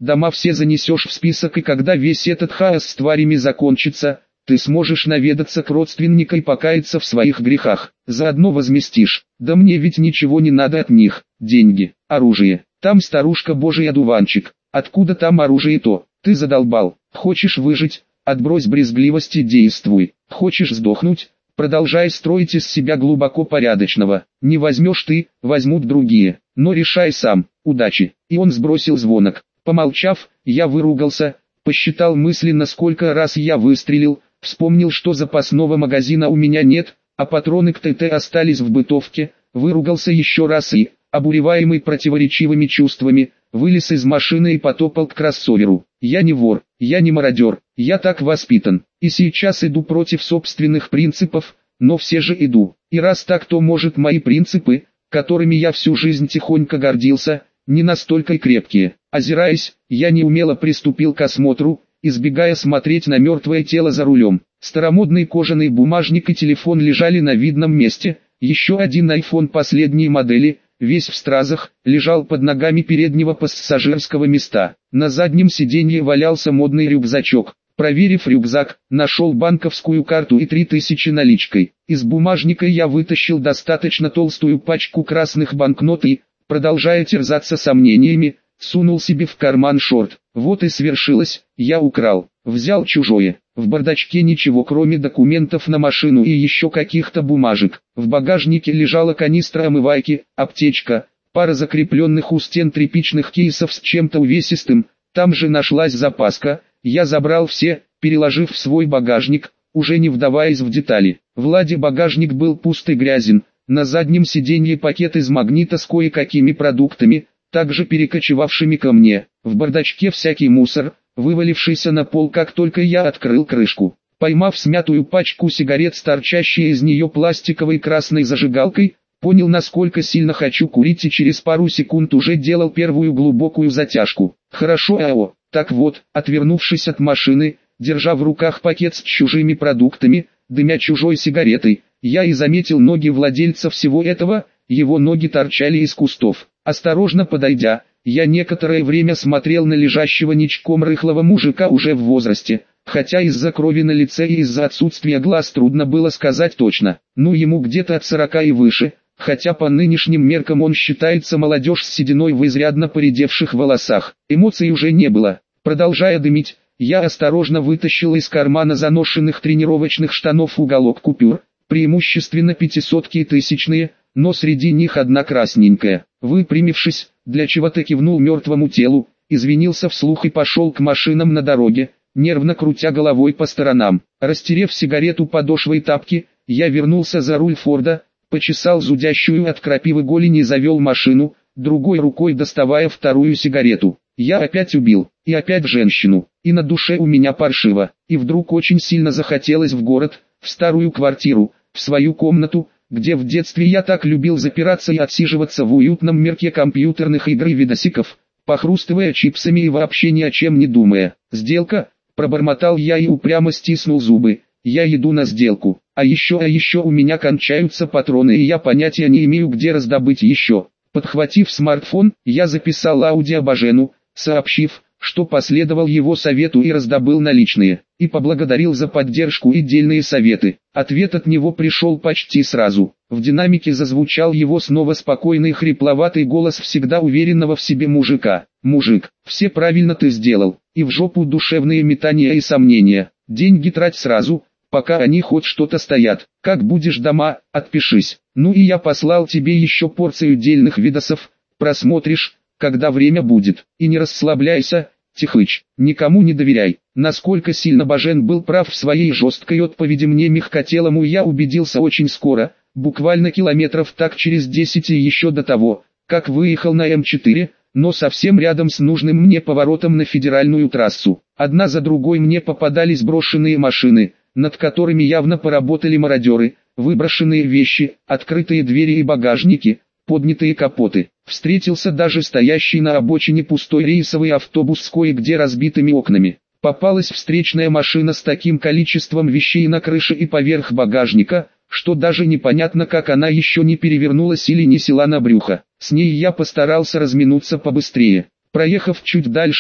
дома все занесешь в список, и когда весь этот хаос с тварями закончится, ты сможешь наведаться к родственникам и покаяться в своих грехах. Заодно возместишь. Да мне ведь ничего не надо от них. Деньги, оружие. Там старушка божий одуванчик. Откуда там оружие-то? Ты задолбал. Хочешь выжить? Отбрось брезгливость и действуй. Хочешь сдохнуть? Продолжай строить из себя глубоко порядочного. Не возьмешь ты, возьмут другие. Но решай сам. Удачи. И он сбросил звонок. Помолчав, я выругался, посчитал мысленно, сколько раз я выстрелил, вспомнил, что запасного магазина у меня нет, а патроны к ТТ остались в бытовке, выругался еще раз и, обуреваемый противоречивыми чувствами, вылез из машины и потопал к кроссоверу. Я не вор, я не мародер, я так воспитан, и сейчас иду против собственных принципов, но все же иду. И раз так, то может мои принципы, которыми я всю жизнь тихонько гордился, не настолько крепкие. Озираясь, я неумело приступил к осмотру, избегая смотреть на мертвое тело за рулем. Старомодный кожаный бумажник и телефон лежали на видном месте, еще один iPhone последней модели, весь в стразах, лежал под ногами переднего пассажирского места. На заднем сиденье валялся модный рюкзачок. Проверив рюкзак, нашел банковскую карту и 3000 наличкой. Из бумажника я вытащил достаточно толстую пачку красных банкнот и, продолжая терзаться сомнениями, сунул себе в карман шорт. Вот и свершилось, я украл, взял чужое. В бардачке ничего кроме документов на машину и еще каких-то бумажек. В багажнике лежала канистра омывайки, аптечка, пара закрепленных у стен тряпичных кейсов с чем-то увесистым, там же нашлась запаска. Я забрал все, переложив в свой багажник, уже не вдаваясь в детали. В ладе багажник был пуст и грязен, на заднем сиденье пакет из магнита с кое-какими продуктами, также перекочевавшими ко мне. В бардачке всякий мусор, вывалившийся на пол, как только я открыл крышку. Поймав смятую пачку сигарет с торчащей из нее пластиковой красной зажигалкой, понял, насколько сильно хочу курить, и через пару секунд уже делал первую глубокую затяжку. Хорошо, АО. Так вот, отвернувшись от машины, держа в руках пакет с чужими продуктами, дымя чужой сигаретой, я и заметил ноги владельца всего этого, его ноги торчали из кустов. Осторожно подойдя, я некоторое время смотрел на лежащего ничком рыхлого мужика уже в возрасте, хотя из-за крови на лице и из-за отсутствия глаз трудно было сказать точно. Ну, ему где-то от 40 и выше, хотя по нынешним меркам он считается молодежь с сединой в изрядно поредевших волосах. Эмоций уже не было. Продолжая дымить, я осторожно вытащил из кармана заношенных тренировочных штанов уголок купюр, преимущественно 500-ки и тысячные, но среди них одна красненькая. Выпрямившись, для чего-то кивнул мертвому телу, извинился вслух и пошел к машинам на дороге, нервно крутя головой по сторонам. Растерев сигарету подошвой тапки, я вернулся за руль Форда, почесал зудящую от крапивы голень и завел машину, другой рукой доставая вторую сигарету. Я опять убил, и опять женщину, и на душе у меня паршиво, и вдруг очень сильно захотелось в город, в старую квартиру, в свою комнату, где в детстве я так любил запираться и отсиживаться в уютном мирке компьютерных игр и видосиков, похрустывая чипсами и вообще ни о чем не думая. «Сделка?» – пробормотал я и упрямо стиснул зубы. «Я иду на сделку. А еще у меня кончаются патроны, и я понятия не имею, где раздобыть еще». Подхватив смартфон, я записал аудио Бажену, сообщив, что последовал его совету и раздобыл наличные, и поблагодарил за поддержку и дельные советы. Ответ от него пришел почти сразу. В динамике зазвучал его снова спокойный хрипловатый голос всегда уверенного в себе мужика. «Мужик, все правильно ты сделал, и в жопу душевные метания и сомнения. Деньги трать сразу, пока они хоть что-то стоят. Как будешь дома, отпишись. Ну и я послал тебе еще порцию дельных видосов, просмотришь, когда время будет. И не расслабляйся, Тихыч, никому не доверяй». Насколько сильно Бажен был прав в своей жесткой отповеди мне мягкотелому, я убедился очень скоро, буквально километров так через 10 и еще до того, как выехал на М4, но совсем рядом с нужным мне поворотом на федеральную трассу. Одна за другой мне попадались брошенные машины, над которыми явно поработали мародеры, выброшенные вещи, открытые двери и багажники, поднятые капоты. Встретился даже стоящий на обочине пустой рейсовый автобус с кое-где разбитыми окнами. Попалась встречная машина с таким количеством вещей на крыше и поверх багажника, что даже непонятно, как она еще не перевернулась или не села на брюхо. С ней я постарался разминуться побыстрее. Проехав чуть дальше,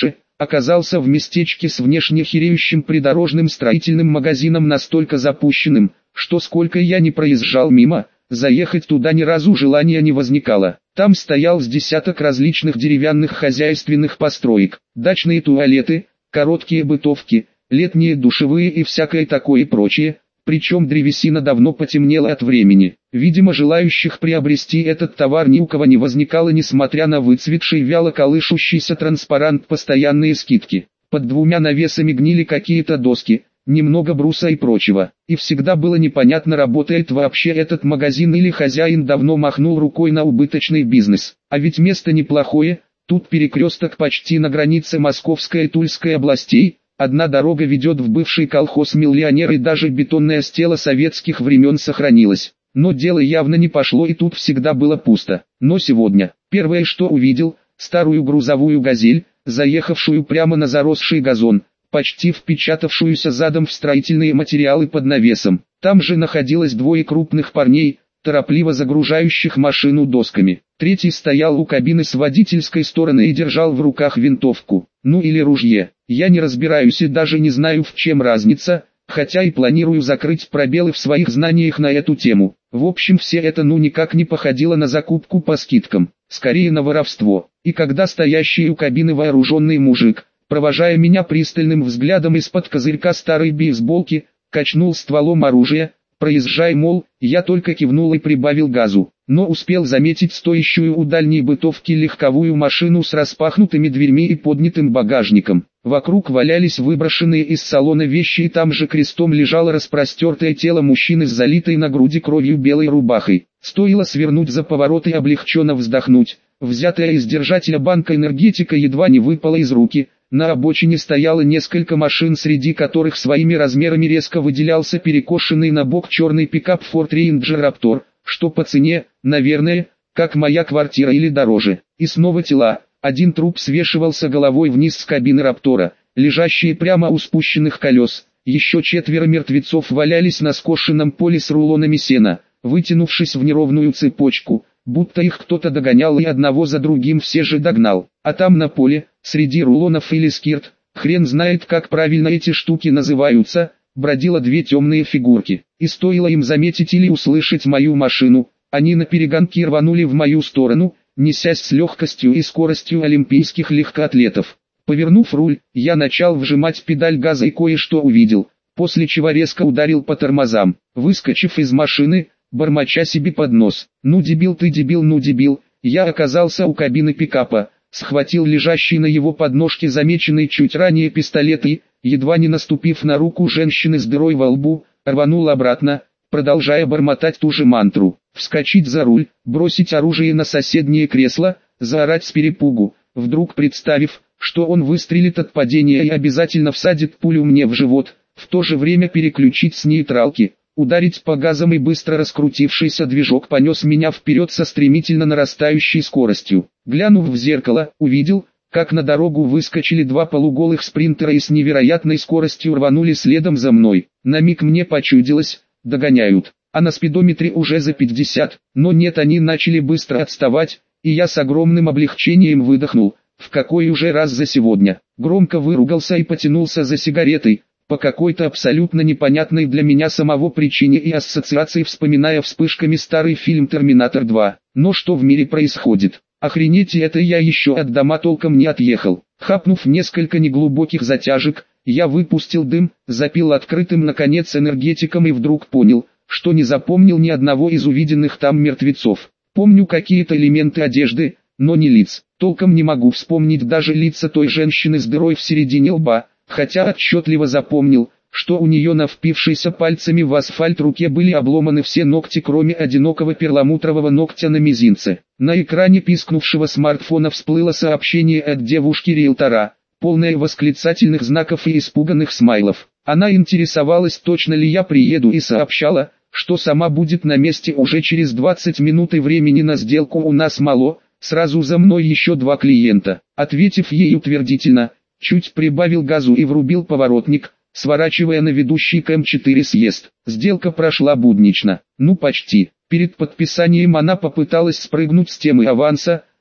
оказался в местечке с внешне хиреющим придорожным строительным магазином настолько запущенным, что сколько я не проезжал мимо, заехать туда ни разу желания не возникало. Там стоял с десяток различных деревянных хозяйственных построек, дачные туалеты, короткие бытовки, летние душевые и всякое такое прочее, причем древесина давно потемнела от времени. Видимо, желающих приобрести этот товар ни у кого не возникало, несмотря на выцветший вяло колышущийся транспарант «Постоянные скидки». Под двумя навесами гнили какие-то доски, немного бруса и прочего. И всегда было непонятно, работает вообще этот магазин или хозяин давно махнул рукой на убыточный бизнес. А ведь место неплохое, тут перекресток почти на границе Московской и Тульской областей. Одна дорога ведет в бывший колхоз «Миллионер», и даже бетонная стела советских времен сохранилась. Но дело явно не пошло, и тут всегда было пусто. Но сегодня, первое что увидел, старую грузовую «Газель», заехавшую прямо на заросший газон, почти впечатавшуюся задом в строительные материалы под навесом. Там же находилось двое крупных парней, торопливо загружающих машину досками. Третий стоял у кабины с водительской стороны и держал в руках винтовку, ну или ружье. Я не разбираюсь и даже не знаю, в чем разница, хотя и планирую закрыть пробелы в своих знаниях на эту тему. В общем, все это никак не походило на закупку по скидкам, скорее на воровство. И когда стоящий у кабины вооруженный мужик, провожая меня пристальным взглядом из-под козырька старой бейсболки, качнул стволом оружия, проезжай, мол, я только кивнул и прибавил газу, но успел заметить стоящую у дальней бытовки легковую машину с распахнутыми дверьми и поднятым багажником. Вокруг валялись выброшенные из салона вещи, и там же крестом лежало распростертое тело мужчины с залитой на груди кровью белой рубахой. Стоило свернуть за поворот и облегченно вздохнуть, взятая из держателя банка энергетика едва не выпала из руки. На обочине стояло несколько машин, среди которых своими размерами резко выделялся перекошенный на бок черный пикап Ford Ranger Raptor, что по цене, наверное, как моя квартира или дороже. И снова тела. Один труп свешивался головой вниз с кабины Раптора, лежащие прямо у спущенных колес. Еще 4 мертвецов валялись на скошенном поле с рулонами сена, вытянувшись в неровную цепочку, будто их кто-то догонял, и одного за другим все же догнал. А там на поле, среди рулонов или скирт, хрен знает как правильно эти штуки называются, бродило 2 темные фигурки. И стоило им заметить или услышать мою машину, они наперегонки рванули в мою сторону, несясь с легкостью и скоростью олимпийских легкоатлетов. Повернув руль, я начал вжимать педаль газа и кое-что увидел, после чего резко ударил по тормозам. Выскочив из машины, бормоча себе под нос: «Ну дебил ты, дебил, ну дебил», я оказался у кабины пикапа, схватил лежащий на его подножке замеченный чуть ранее пистолет и, едва не наступив на руку женщины с дырой во лбу, рванул обратно, продолжая бормотать ту же мантру. Вскочить за руль, бросить оружие на соседнее кресло, заорать с перепугу, вдруг представив, что он выстрелит от падения и обязательно всадит пулю мне в живот, в то же время переключить с нейтралки, ударить по газам, и быстро раскрутившийся движок понес меня вперед со стремительно нарастающей скоростью. Глянув в зеркало, увидел, как на дорогу выскочили 2 полуголых спринтера и с невероятной скоростью рванули следом за мной. На миг мне почудилось: догоняют, а на спидометре уже за 50, но нет, они начали быстро отставать, и я с огромным облегчением выдохнул, в какой уже раз за сегодня. Громко выругался и потянулся за сигаретой, по какой-то абсолютно непонятной для меня самого причине и ассоциации, вспоминая вспышками старый фильм «Терминатор 2». Но что в мире происходит? Охренеть, это я еще от дома толком не отъехал. Хапнув несколько неглубоких затяжек, я выпустил дым, запил открытым наконец энергетиком и вдруг понял, что не запомнил ни одного из увиденных там мертвецов. Помню какие-то элементы одежды, но не лиц. Толком не могу вспомнить даже лица той женщины с дырой в середине лба, хотя отчетливо запомнил, что у нее на впившейся пальцами в асфальт руке были обломаны все ногти, кроме одинокого перламутрового ногтя на мизинце. На экране пискнувшего смартфона всплыло сообщение от девушки-риэлтора, полное восклицательных знаков и испуганных смайлов. Она интересовалась, точно ли я приеду, и сообщала, что сама будет на месте уже через 20 минут, и времени на сделку у нас мало, сразу за мной еще 2 клиента. Ответив ей утвердительно, чуть прибавил газу и врубил поворотник, сворачивая на ведущий к М4 съезд. Сделка прошла буднично. Ну почти. Перед подписанием она попыталась спрыгнуть с темы аванса,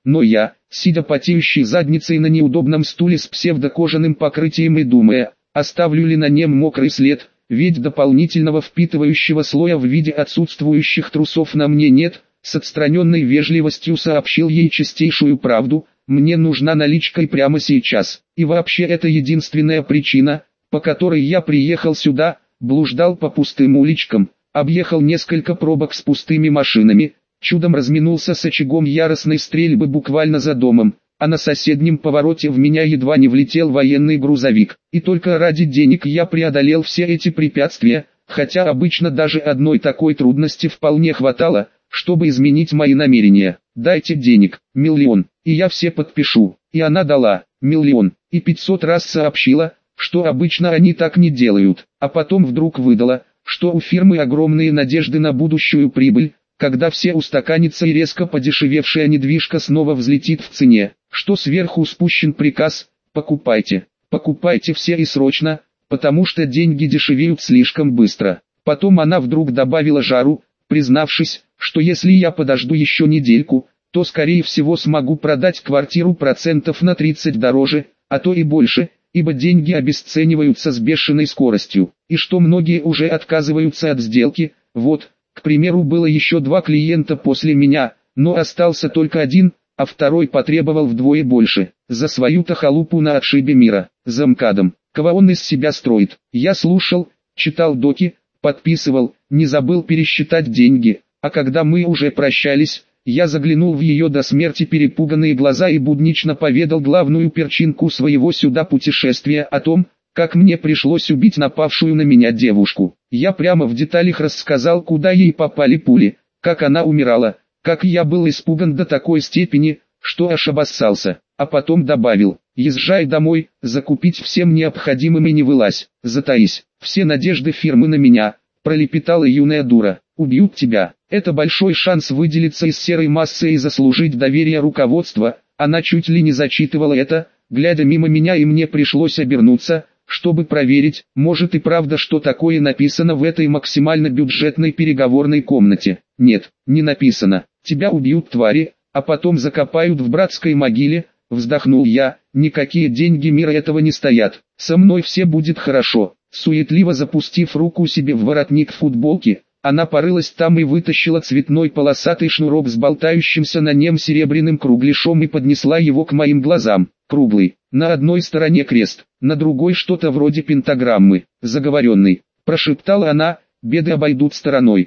но я, сидя потеющей задницей на неудобном стуле с псевдокожаным покрытием и думая, оставлю ли на нем мокрый след, ведь дополнительного впитывающего слоя в виде отсутствующих трусов на мне нет, с отстраненной вежливостью сообщил ей чистейшую правду: мне нужна наличка и прямо сейчас. И вообще это единственная причина, по которой я приехал сюда, блуждал по пустым уличкам, объехал несколько пробок с пустыми машинами, чудом разминулся с очагом яростной стрельбы буквально за домом, а на соседнем повороте в меня едва не влетел военный грузовик. И только ради денег я преодолел все эти препятствия, хотя обычно даже одной такой трудности вполне хватало, чтобы изменить мои намерения. Дайте денег, 1 миллион, и я все подпишу. И она дала 1 миллион, и 500 раз сообщила, что обычно они так не делают, а потом вдруг выдала, что у фирмы огромные надежды на будущую прибыль, когда все устаканится и резко подешевевшая недвижка снова взлетит в цене, что сверху спущен приказ: покупайте, покупайте все и срочно, потому что деньги дешевеют слишком быстро. Потом она вдруг добавила жару, признавшись, что если я подожду еще недельку, то скорее всего смогу продать квартиру процентов на 30 дороже, а то и больше, ибо деньги обесцениваются с бешеной скоростью, и что многие уже отказываются от сделки. Вот, к примеру, было еще 2 клиента после меня, но остался только один, а второй потребовал вдвое больше, за свою-то халупу на отшибе мира, за МКАДом. Кого он из себя строит? Я слушал, читал доки, подписывал, не забыл пересчитать деньги, а когда мы уже прощались, я заглянул в ее до смерти перепуганные глаза и буднично поведал главную перчинку своего сюда путешествия о том, как мне пришлось убить напавшую на меня девушку. Я прямо в деталях рассказал, куда ей попали пули, как она умирала, как я был испуган до такой степени, что аж обоссался, а потом добавил: езжай домой, закупить всем необходимым и не вылазь, затаись, все надежды фирмы на меня, пролепетала юная дура, убьют тебя. Это большой шанс выделиться из серой массы и заслужить доверие руководства. Она чуть ли не зачитывала это, глядя мимо меня, и мне пришлось обернуться, чтобы проверить, может и правда, что такое написано в этой максимально бюджетной переговорной комнате. Нет, не написано. Тебя убьют, твари, а потом закопают в братской могиле. Вздохнул я, никакие деньги мира этого не стоят. Со мной все будет хорошо. Суетливо запустив руку себе в воротник футболки, она порылась там и вытащила цветной полосатый шнурок с болтающимся на нем серебряным кругляшом и поднесла его к моим глазам. Круглый, на одной стороне крест, на другой что-то вроде пентаграммы. Заговоренный, прошептала она, беды обойдут стороной.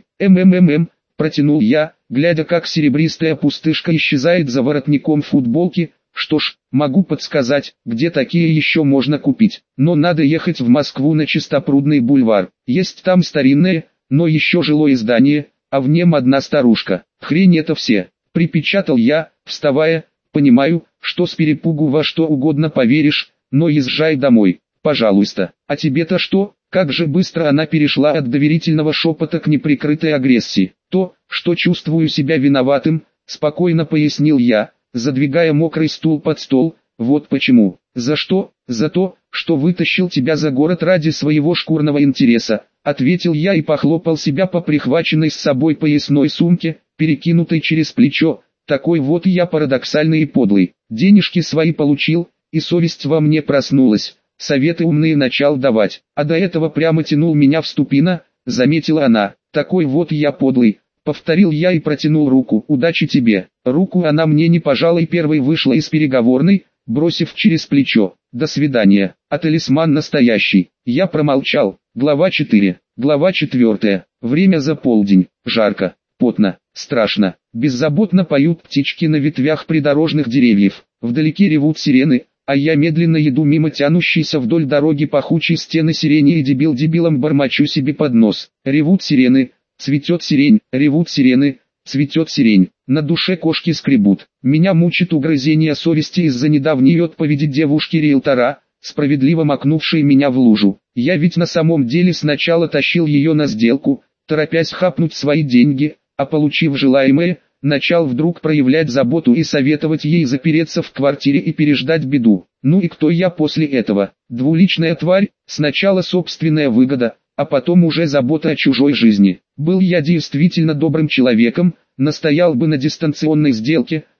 Протянул я, глядя, как серебристая пустышка исчезает за воротником футболки. Что ж, могу подсказать, где такие еще можно купить, но надо ехать в Москву на Чистопрудный бульвар. Есть там старинное, но еще жилое здание, а в нем одна старушка. Хрень это все, припечатал я, вставая. Понимаю, что с перепугу во что угодно поверишь, но езжай домой, пожалуйста. А тебе-то что? Как же быстро она перешла от доверительного шепота к неприкрытой агрессии. То, что чувствую себя виноватым, спокойно пояснил я, задвигая мокрый стул под стол. Вот почему. За что? За то, что вытащил тебя за город ради своего шкурного интереса, ответил я и похлопал себя по прихваченной с собой поясной сумке, перекинутой через плечо. Такой вот я парадоксальный и подлый. Денежки свои получил, и совесть во мне проснулась. Советы умные начал давать, а до этого прямо тянул меня в ступина, заметила она. Такой вот я подлый, повторил я и протянул руку. Удачи тебе. Руку она мне не пожала и первой вышла из переговорной, бросив через плечо: до свидания. А талисман настоящий. Я промолчал. Глава 4. Глава 4. Время за полдень. Жарко, потно, страшно. Беззаботно поют птички на ветвях придорожных деревьев. Вдалеке ревут сирены, а я медленно иду мимо тянущейся вдоль дороги пахучей стены сирени и дебилом бормочу себе под нос. Ревут сирены, цветет сирень, ревут сирены, цветет сирень. На душе кошки скребут. Меня мучит угрызение совести из-за недавней отповеди девушки-риэлтора, справедливо макнувшей меня в лужу. Я ведь на самом деле сначала тащил ее на сделку, торопясь хапнуть свои деньги, а получив желаемое, начал вдруг проявлять заботу и советовать ей запереться в квартире и переждать беду. Ну и кто я после этого? Двуличная тварь, сначала собственная выгода, а потом уже забота о чужой жизни. Был я действительно добрым человеком, настоял бы на дистанционной сделке,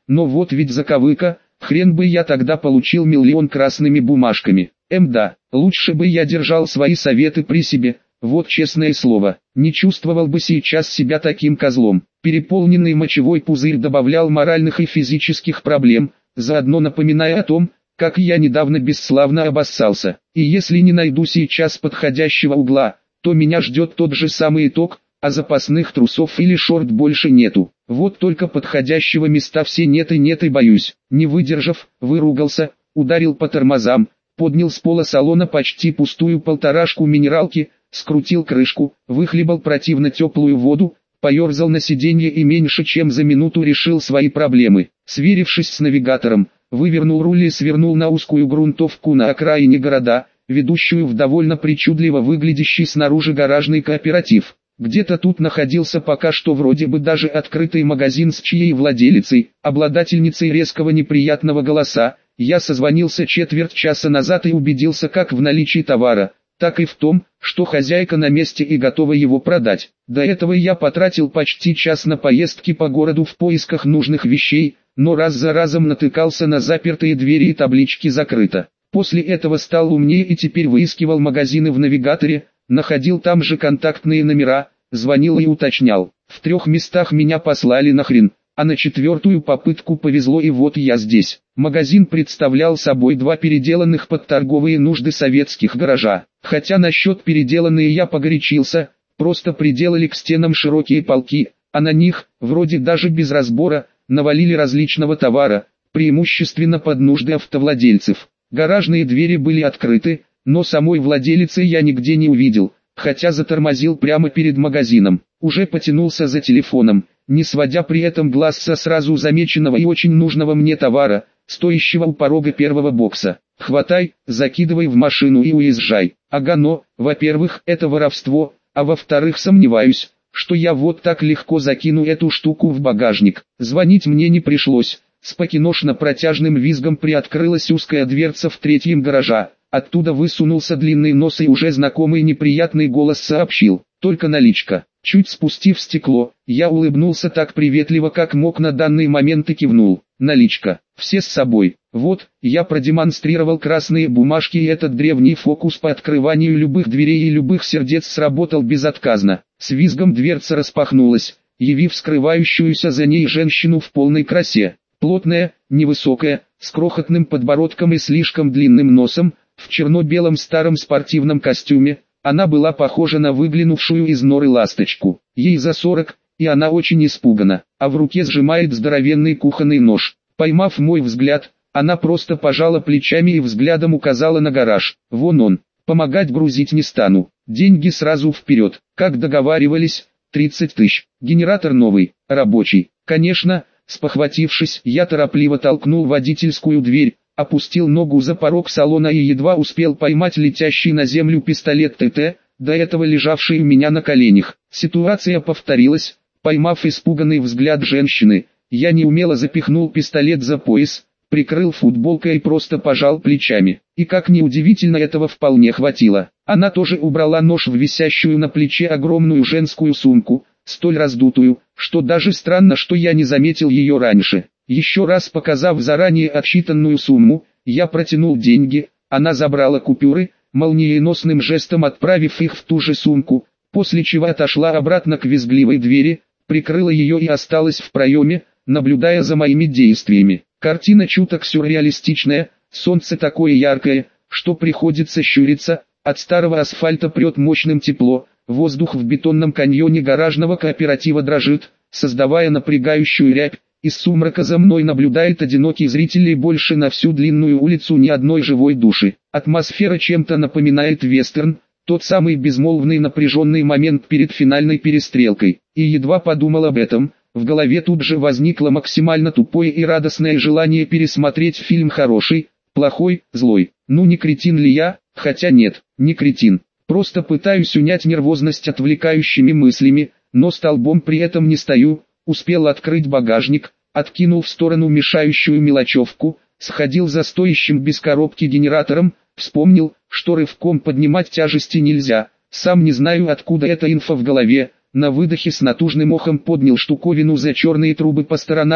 но вот ведь заковыка, хрен бы я тогда получил миллион красными бумажками. Да, лучше бы я держал свои советы при себе, вот честное слово, не чувствовал бы сейчас себя таким козлом. Переполненный мочевой пузырь добавлял моральных и физических проблем, заодно напоминая о том, как я недавно бесславно обоссался. И если не найду сейчас подходящего угла, то меня ждет тот же самый итог, а запасных трусов или шорт больше нету. Вот только подходящего места все нет и боюсь. Не выдержав, выругался, ударил по тормозам, поднял с пола салона почти пустую полторашку минералки, скрутил крышку, выхлебал противно теплую воду, поерзал на сиденье и меньше чем за минуту решил свои проблемы. Сверившись с навигатором, вывернул руль и свернул на узкую грунтовку на окраине города, ведущую в довольно причудливо выглядящий снаружи гаражный кооператив. Где-то тут находился пока что вроде бы даже открытый магазин с чьей владелицей, обладательницей резкого неприятного голоса. Я созвонился четверть часа назад и убедился как в наличии товара, так и в том, что хозяйка на месте и готова его продать. До этого я потратил почти час на поездки по городу в поисках нужных вещей, но раз за разом натыкался на запертые двери и таблички «Закрыто». После этого стал умнее и теперь выискивал магазины в навигаторе, находил там же контактные номера, звонил и уточнял. В 3 местах меня послали нахрен, а на 4-ю попытку повезло и вот я здесь. Магазин представлял собой 2 переделанных под торговые нужды советских гаража. Хотя насчет переделанные я погорячился, просто приделали к стенам широкие полки, а на них, вроде даже без разбора, навалили различного товара, преимущественно под нужды автовладельцев. Гаражные двери были открыты, но самой владелицы я нигде не увидел, хотя затормозил прямо перед магазином. Уже потянулся за телефоном, не сводя при этом глаз со сразу замеченного и очень нужного мне товара, стоящего у порога первого бокса. Хватай, закидывай в машину и уезжай. Ага, но, во-первых, это воровство, а во-вторых, сомневаюсь, что я вот так легко закину эту штуку в багажник. Звонить мне не пришлось. С покиношно-протяжным визгом приоткрылась узкая дверца в 3-м гаража. Оттуда высунулся длинный нос и уже знакомый неприятный голос сообщил: «Только наличка». Чуть спустив стекло, я улыбнулся так приветливо, как мог на данный момент и кивнул. «Наличка, все с собой». Вот, я продемонстрировал красные бумажки, и этот древний фокус по открыванию любых дверей и любых сердец сработал безотказно. С визгом дверца распахнулась, явив скрывающуюся за ней женщину в полной красе. Плотная, невысокая, с крохотным подбородком и слишком длинным носом, в черно-белом старом спортивном костюме, она была похожа на выглянувшую из норы ласточку. Ей за 40, и она очень испугана, а в руке сжимает здоровенный кухонный нож. Поймав мой взгляд, она просто пожала плечами и взглядом указала на гараж. «Вон он, помогать грузить не стану, деньги сразу вперед, как договаривались, 30 тысяч, генератор новый, рабочий». Конечно, спохватившись, я торопливо толкнул водительскую дверь, опустил ногу за порог салона и едва успел поймать летящий на землю пистолет ТТ, до этого лежавший у меня на коленях. Ситуация повторилась. Поймав испуганный взгляд женщины, я неумело запихнул пистолет за пояс, прикрыл футболкой и просто пожал плечами. И как ни удивительно, этого вполне хватило. Она тоже убрала нож в висящую на плече огромную женскую сумку, столь раздутую, что даже странно, что я не заметил ее раньше. Еще раз показав заранее отсчитанную сумму, я протянул деньги, она забрала купюры, молниеносным жестом отправив их в ту же сумку, после чего отошла обратно к визгливой двери, прикрыла ее и осталась в проеме, наблюдая за моими действиями. Картина чуток сюрреалистичная, солнце такое яркое, что приходится щуриться, от старого асфальта прет мощным тепло, воздух в бетонном каньоне гаражного кооператива дрожит, создавая напрягающую рябь. Из сумрака за мной наблюдает одинокий зритель, и больше на всю длинную улицу ни одной живой души. Атмосфера чем-то напоминает вестерн, тот самый безмолвный напряженный момент перед финальной перестрелкой. И едва подумал об этом, в голове тут же возникло максимально тупое и радостное желание пересмотреть фильм «Хороший», «Плохой», «Злой». Ну не кретин ли я? Хотя нет, не кретин. Просто пытаюсь унять нервозность отвлекающими мыслями, но столбом при этом не стою. Успел открыть багажник, откинул в сторону мешающую мелочевку, сходил за стоящим без коробки генератором, вспомнил, что рывком поднимать тяжести нельзя, сам не знаю откуда эта инфа в голове, на выдохе с натужным охом поднял штуковину за черные трубы по сторонам и,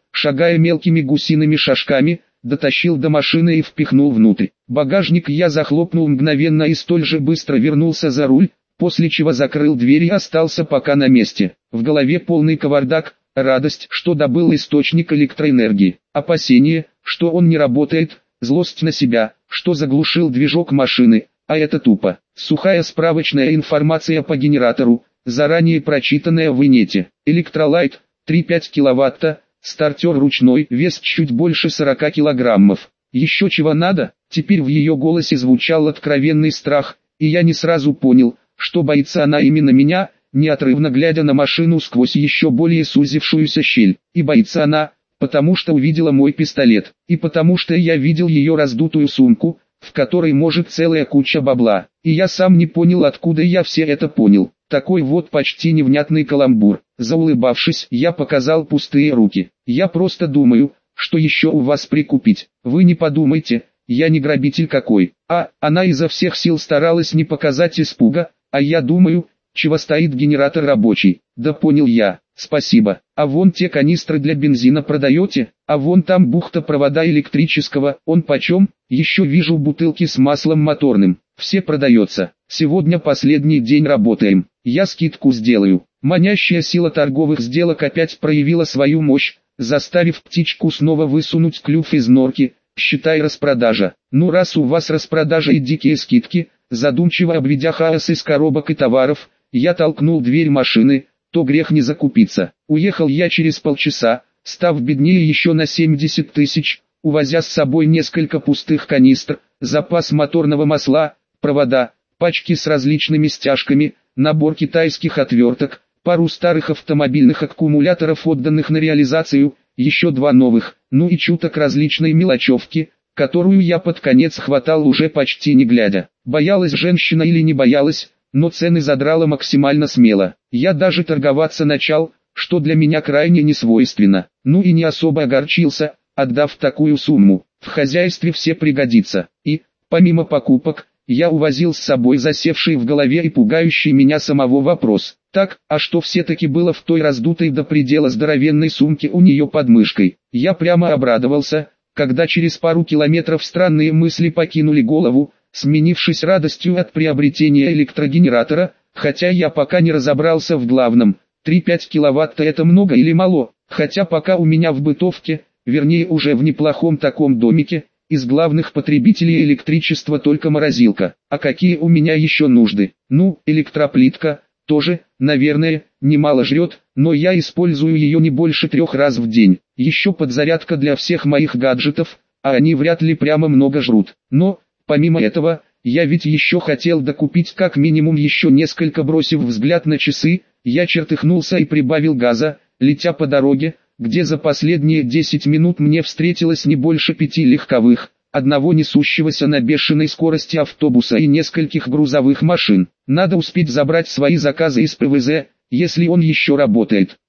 шагая мелкими гусиными шажками, дотащил до машины и впихнул внутрь. Багажник я захлопнул мгновенно и столь же быстро вернулся за руль, после чего закрыл дверь и остался пока на месте. В голове полный кавардак, радость, что добыл источник электроэнергии, опасение, что он не работает, злость на себя, что заглушил движок машины, а это тупо. Сухая справочная информация по генератору, заранее прочитанная в инете. Электролайт, 3,5 киловатта, стартер ручной, вес чуть больше 40 килограммов. Еще чего надо? Теперь в ее голосе звучал откровенный страх, и я не сразу понял, что боится она именно меня, неотрывно глядя на машину сквозь еще более сузившуюся щель. И боится она, потому что увидела мой пистолет, и потому что я видел ее раздутую сумку, в которой может целая куча бабла. И я сам не понял, откуда я все это понял. Такой вот почти невнятный каламбур. Заулыбавшись, я показал пустые руки. Я просто думаю, что еще у вас прикупить. Вы не подумайте, я не грабитель какой. Она изо всех сил старалась не показать испуга, а я думаю, чего стоит генератор рабочий. Да понял я, спасибо. А вон те канистры для бензина продаете? А вон там бухта провода электрического, он почем? Еще вижу бутылки с маслом моторным. Все продается. Сегодня последний день работаем. Я скидку сделаю. Манящая сила торговых сделок опять проявила свою мощь, заставив птичку снова высунуть клюв из норки. Считай распродажа. Ну раз у вас распродажа и дикие скидки, задумчиво обведя хаос из коробок и товаров, я толкнул дверь машины, то грех не закупиться. Уехал я через полчаса, став беднее еще на 70 тысяч, увозя с собой несколько пустых канистр, запас моторного масла, провода, пачки с различными стяжками, набор китайских отверток, пару старых автомобильных аккумуляторов, отданных на реализацию, еще 2 новых, ну и чуток различной мелочевки, которую я под конец хватал уже почти не глядя. Боялась женщина или не боялась, но цены задрала максимально смело. Я даже торговаться начал, что для меня крайне несвойственно. Ну и не особо огорчился, отдав такую сумму. В хозяйстве все пригодится. И, помимо покупок, я увозил с собой засевший в голове и пугающий меня самого вопрос. Так, а что все-таки было в той раздутой до предела здоровенной сумке у нее под мышкой? Я прямо обрадовался, когда через пару километров странные мысли покинули голову, сменившись радостью от приобретения электрогенератора, хотя я пока не разобрался в главном. 3,5 киловатта это много или мало, хотя пока у меня в бытовке, вернее уже в неплохом таком домике, из главных потребителей электричества только морозилка. А какие у меня еще нужды? Ну, электроплитка, тоже, наверное, немало жрет, но я использую ее не больше 3 раз в день. Еще подзарядка для всех моих гаджетов, а они вряд ли прямо много жрут. Но, помимо этого, я ведь еще хотел докупить как минимум еще несколько. Бросив взгляд на часы, я чертыхнулся и прибавил газа, летя по дороге, где за последние 10 минут мне встретилось не больше 5 легковых, одного несущегося на бешеной скорости автобуса и нескольких грузовых машин. Надо успеть забрать свои заказы из ПВЗ, если он еще работает.